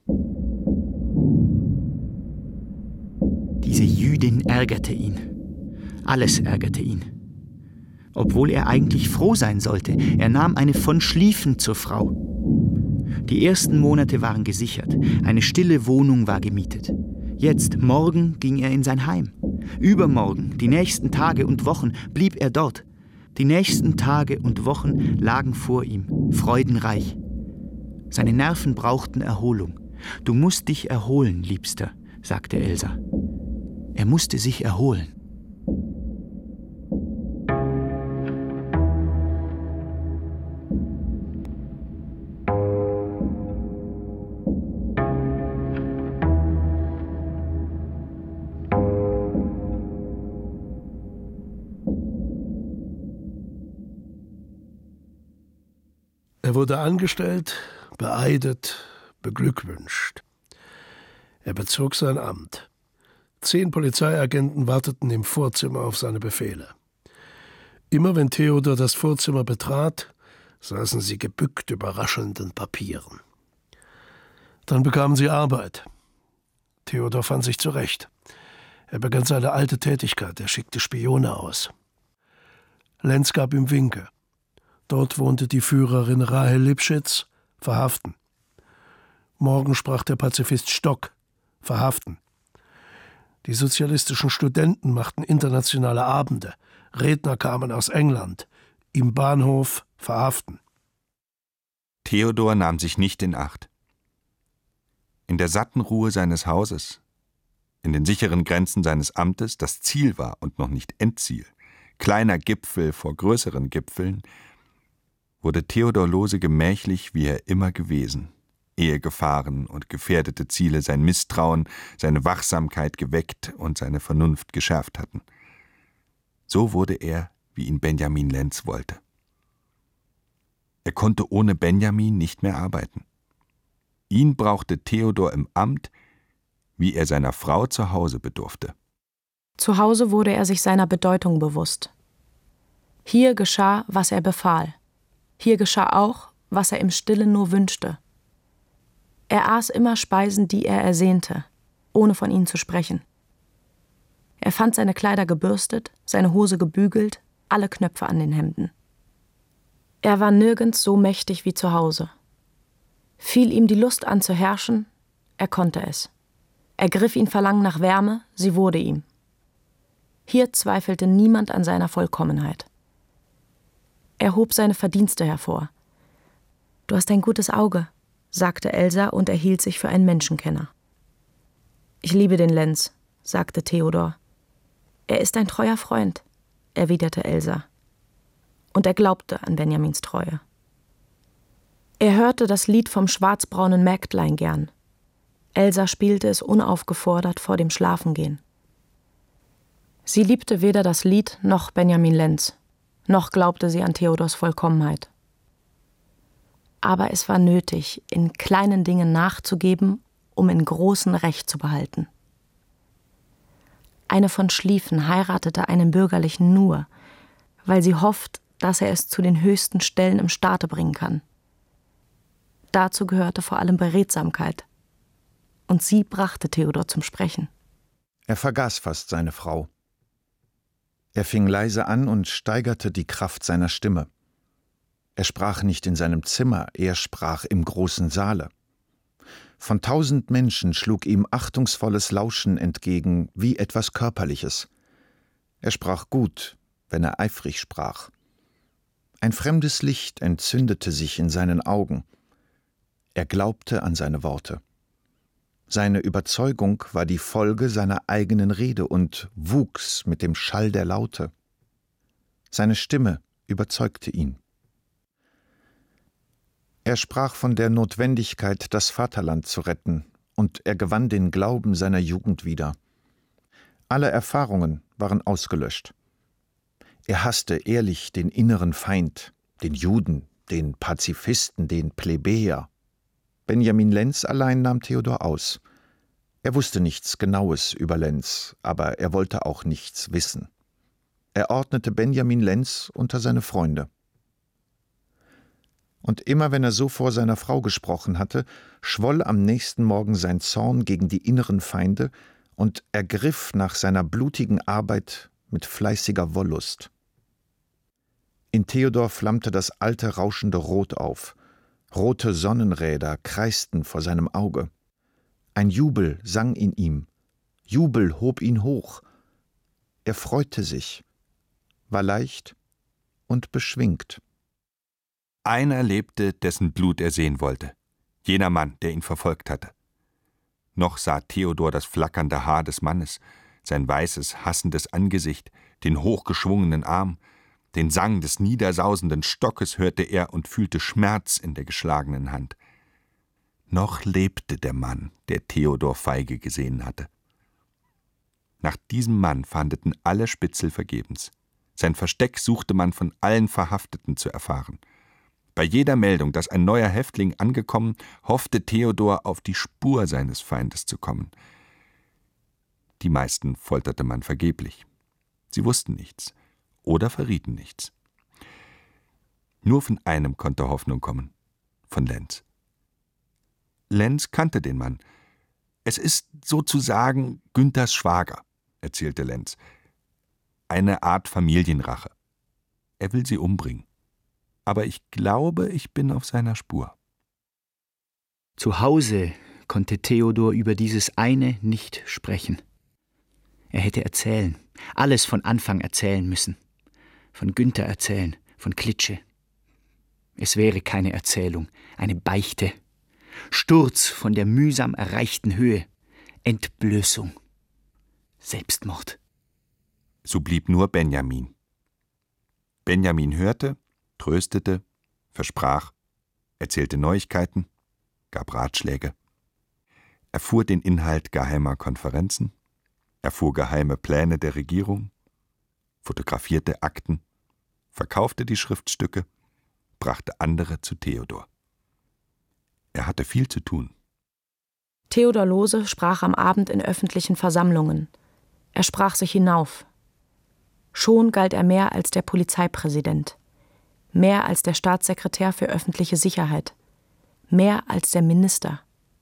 Speaker 9: Diese Jüdin ärgerte ihn. Alles ärgerte ihn. Obwohl er eigentlich froh sein sollte, er nahm eine von Schlieffen zur Frau. Die ersten Monate waren gesichert, eine stille Wohnung war gemietet. Jetzt, morgen, ging er in sein Heim. Übermorgen, die nächsten Tage und Wochen, blieb er dort. Die nächsten Tage und Wochen lagen vor ihm, freudenreich. Seine Nerven brauchten Erholung. »Du musst dich erholen, Liebster«, sagte Elsa. Er musste sich erholen.
Speaker 4: Er wurde angestellt, beeidet, beglückwünscht. Er bezog sein Amt. Zehn Polizeiagenten warteten im Vorzimmer auf seine Befehle. Immer wenn Theodor das Vorzimmer betrat, saßen sie gebückt über raschelnden Papieren. Dann bekamen sie Arbeit. Theodor fand sich zurecht. Er begann seine alte Tätigkeit, er schickte Spione aus. Lenz gab ihm Winke. Dort wohnte die Führerin Rahel Lipschitz, verhaften. Morgen sprach der Pazifist Stock, verhaften. Die sozialistischen Studenten machten internationale Abende. Redner kamen aus England. Im Bahnhof verhaften.
Speaker 3: Theodor nahm sich nicht in Acht. In der satten Ruhe seines Hauses, in den sicheren Grenzen seines Amtes, das Ziel war und noch nicht Endziel, kleiner Gipfel vor größeren Gipfeln, wurde Theodor Lohse gemächlich, wie er immer gewesen, ehe Gefahren und gefährdete Ziele sein Misstrauen, seine Wachsamkeit geweckt und seine Vernunft geschärft hatten. So wurde er, wie ihn Benjamin Lenz wollte. Er konnte ohne Benjamin nicht mehr arbeiten. Ihn brauchte Theodor im Amt, wie er seiner Frau zu Hause bedurfte.
Speaker 6: Zu Hause wurde er sich seiner Bedeutung bewusst. Hier geschah, was er befahl. Hier geschah auch, was er im Stillen nur wünschte. Er aß immer Speisen, die er ersehnte, ohne von ihnen zu sprechen. Er fand seine Kleider gebürstet, seine Hose gebügelt, alle Knöpfe an den Hemden. Er war nirgends so mächtig wie zu Hause. Fiel ihm die Lust an zu herrschen, er konnte es. Ergriff ihn Verlangen nach Wärme, sie wurde ihm. Hier zweifelte niemand an seiner Vollkommenheit. Er hob seine Verdienste hervor. »Du hast ein gutes Auge«, sagte Elsa und er hielt sich für einen Menschenkenner. »Ich liebe den Lenz«, sagte Theodor. »Er ist ein treuer Freund«, erwiderte Elsa. Und er glaubte an Benjamins Treue. Er hörte das Lied vom schwarzbraunen Mägdlein gern. Elsa spielte es unaufgefordert vor dem Schlafengehen. Sie liebte weder das Lied noch Benjamin Lenz. Noch glaubte sie an Theodors Vollkommenheit. Aber es war nötig, in kleinen Dingen nachzugeben, um in großen Recht zu behalten. Eine von Schlieffen heiratete einen Bürgerlichen nur, weil sie hofft, dass er es zu den höchsten Stellen im Staate bringen kann. Dazu gehörte vor allem Beredsamkeit. Und sie brachte Theodor zum Sprechen.
Speaker 5: Er vergaß fast seine Frau. Er fing leise an und steigerte die Kraft seiner Stimme. Er sprach nicht in seinem Zimmer, er sprach im großen Saale. Von tausend Menschen schlug ihm achtungsvolles Lauschen entgegen, wie etwas Körperliches. Er sprach gut, wenn er eifrig sprach. Ein fremdes Licht entzündete sich in seinen Augen. Er glaubte an seine Worte. Seine Überzeugung war die Folge seiner eigenen Rede und wuchs mit dem Schall der Laute. Seine Stimme überzeugte ihn. Er sprach von der Notwendigkeit, das Vaterland zu retten, und er gewann den Glauben seiner Jugend wieder. Alle Erfahrungen waren ausgelöscht. Er hasste ehrlich den inneren Feind, den Juden, den Pazifisten, den Plebejer. Benjamin Lenz allein nahm Theodor aus. Er wusste nichts Genaues über Lenz, aber er wollte auch nichts wissen. Er ordnete Benjamin Lenz unter seine Freunde. Und immer wenn er so vor seiner Frau gesprochen hatte, schwoll am nächsten Morgen sein Zorn gegen die inneren Feinde und ergriff nach seiner blutigen Arbeit mit fleißiger Wollust. In Theodor flammte das alte rauschende Rot auf. Rote Sonnenräder kreisten vor seinem Auge. Ein Jubel sang in ihm. Jubel hob ihn hoch. Er freute sich, war leicht und beschwingt.
Speaker 3: Einer lebte, dessen Blut er sehen wollte, jener Mann, der ihn verfolgt hatte. Noch sah Theodor das flackernde Haar des Mannes, sein weißes, hassendes Angesicht, den hochgeschwungenen Arm, den Sang des niedersausenden Stockes hörte er und fühlte Schmerz in der geschlagenen Hand. Noch lebte der Mann, der Theodor feige gesehen hatte. Nach diesem Mann fahndeten alle Spitzel vergebens. Sein Versteck suchte man von allen Verhafteten zu erfahren. Bei jeder Meldung, dass ein neuer Häftling angekommen, hoffte Theodor, auf die Spur seines Feindes zu kommen. Die meisten folterte man vergeblich. Sie wussten nichts oder verrieten nichts. Nur von einem konnte Hoffnung kommen, von Lenz. Lenz kannte den Mann. Es ist sozusagen Günthers Schwager, erzählte Lenz. Eine Art Familienrache. Er will sie umbringen. Aber ich glaube, ich bin auf seiner Spur.
Speaker 9: Zu Hause konnte Theodor über dieses eine nicht sprechen. Er hätte erzählen, alles von Anfang erzählen müssen. Von Günther erzählen, von Klitsche. Es wäre keine Erzählung, eine Beichte. Sturz von der mühsam erreichten Höhe. Entblößung. Selbstmord.
Speaker 3: So blieb nur Benjamin. Benjamin hörte, tröstete, versprach, erzählte Neuigkeiten, gab Ratschläge, erfuhr den Inhalt geheimer Konferenzen, erfuhr geheime Pläne der Regierung, fotografierte Akten, verkaufte die Schriftstücke, brachte andere zu Theodor. Er hatte viel zu tun.
Speaker 6: Theodor Lohse sprach am Abend in öffentlichen Versammlungen. Er sprach sich hinauf. Schon galt er mehr als der Polizeipräsident, mehr als der Staatssekretär für öffentliche Sicherheit, mehr als der Minister.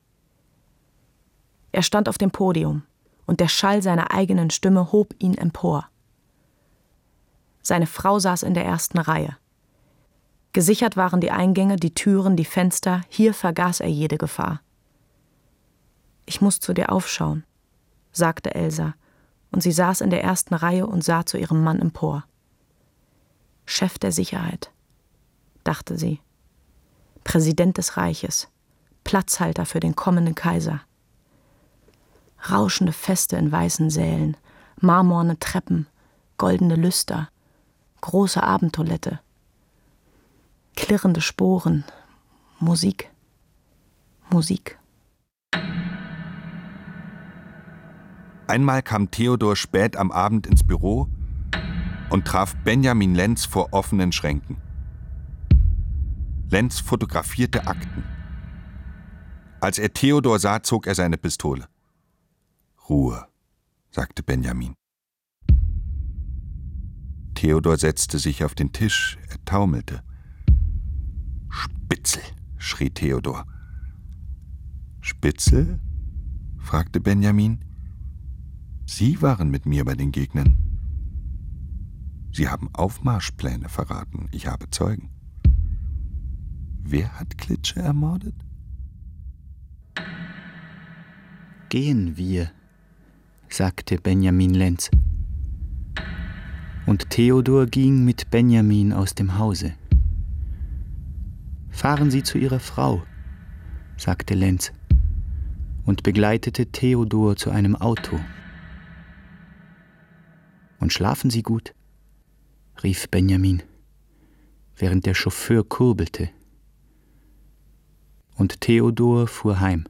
Speaker 6: Er stand auf dem Podium, und der Schall seiner eigenen Stimme hob ihn empor. Seine Frau saß in der ersten Reihe. Gesichert waren die Eingänge, die Türen, die Fenster, hier vergaß er jede Gefahr. »Ich muss zu dir aufschauen«, sagte Elsa, und sie saß in der ersten Reihe und sah zu ihrem Mann empor. »Chef der Sicherheit«, dachte sie, »Präsident des Reiches, Platzhalter für den kommenden Kaiser. Rauschende Feste in weißen Sälen, marmorne Treppen, goldene Lüster, große Abendtoilette, klirrende Sporen, Musik, Musik.«
Speaker 3: Einmal kam Theodor spät am Abend ins Büro und traf Benjamin Lenz vor offenen Schränken. Lenz fotografierte Akten. Als er Theodor sah, zog er seine Pistole. »Ruhe«, sagte Benjamin. Theodor setzte sich auf den Tisch, er taumelte. »Spitzel«, schrie Theodor. »Spitzel?«, fragte Benjamin. Sie waren mit mir bei den Gegnern. Sie haben Aufmarschpläne verraten. Ich habe Zeugen. Wer hat Klitsche ermordet?
Speaker 9: Gehen wir, sagte Benjamin Lenz. Und Theodor ging mit Benjamin aus dem Hause. Fahren Sie zu Ihrer Frau, sagte Lenz und begleitete Theodor zu einem Auto. Und schlafen Sie gut, rief Benjamin, während der Chauffeur kurbelte. Und Theodor fuhr heim.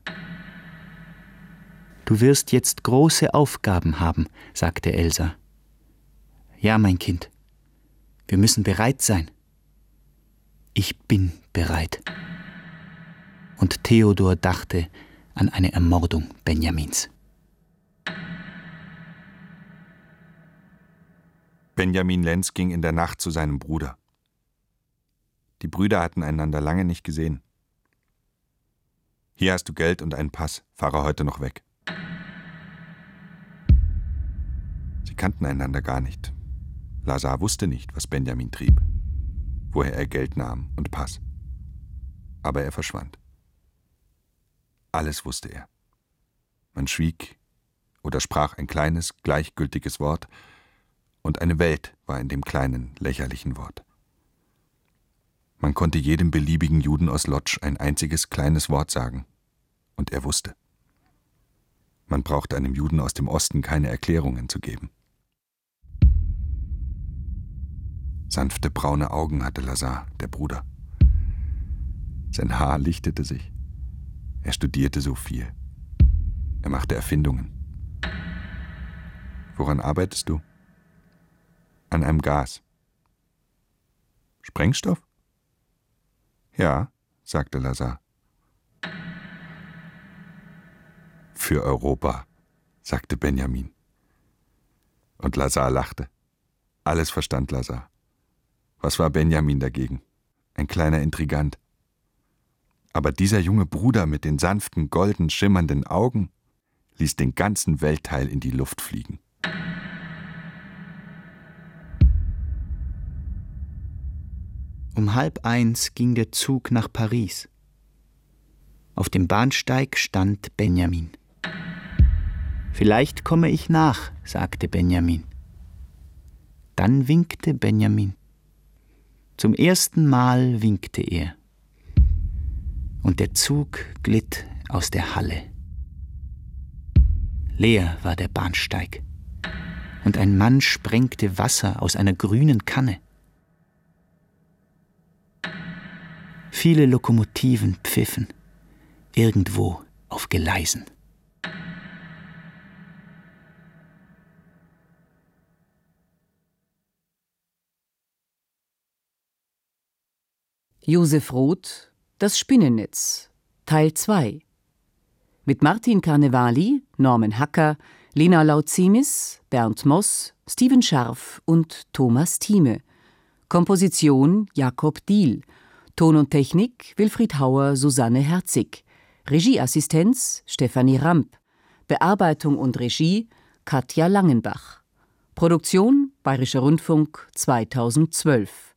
Speaker 9: Du wirst jetzt große Aufgaben haben, sagte Elsa. Ja, mein Kind, wir müssen bereit sein. Ich bin bereit. Und Theodor dachte an eine Ermordung Benjamins.
Speaker 3: Benjamin Lenz ging in der Nacht zu seinem Bruder. Die Brüder hatten einander lange nicht gesehen. Hier hast du Geld und einen Pass, fahre heute noch weg. Sie kannten einander gar nicht. Lazar wusste nicht, was Benjamin trieb, woher er Geld nahm und Pass. Aber er verschwand. Alles wusste er. Man schwieg oder sprach ein kleines, gleichgültiges Wort, und eine Welt war in dem kleinen, lächerlichen Wort. Man konnte jedem beliebigen Juden aus Lodz ein einziges kleines Wort sagen, und er wusste. Man brauchte einem Juden aus dem Osten keine Erklärungen zu geben. Sanfte braune Augen hatte Lazar, der Bruder. Sein Haar lichtete sich. Er studierte so viel. Er machte Erfindungen. Woran arbeitest du? An einem Gas. Sprengstoff? Ja, sagte Lazar. Für Europa, sagte Benjamin. Und Lazar lachte. Alles verstand Lazar. Was war Benjamin dagegen? Ein kleiner Intrigant. Aber dieser junge Bruder mit den sanften, golden, schimmernden Augen ließ den ganzen Weltteil in die Luft fliegen.
Speaker 9: Um halb eins ging der Zug nach Paris. Auf dem Bahnsteig stand Benjamin. »Vielleicht komme ich nach«, sagte Benjamin. Dann winkte Benjamin. Zum ersten Mal winkte er. Und der Zug glitt aus der Halle. Leer war der Bahnsteig. Und ein Mann sprengte Wasser aus einer grünen Kanne. Viele Lokomotiven pfiffen, irgendwo auf Gleisen.
Speaker 2: Josef Roth, Das Spinnennetz, Teil zwei. Mit Martin Carnevali, Norman Hacker, Lena Lautzimis, Bernd Moss, Steven Scharf und Thomas Thieme. Komposition Jakob Diehl. Ton und Technik Wilfried Hauer, Susanne Herzig. Regieassistenz Stefanie Ramp. Bearbeitung und Regie Katja Langenbach. Produktion Bayerischer Rundfunk zweitausendzwölf.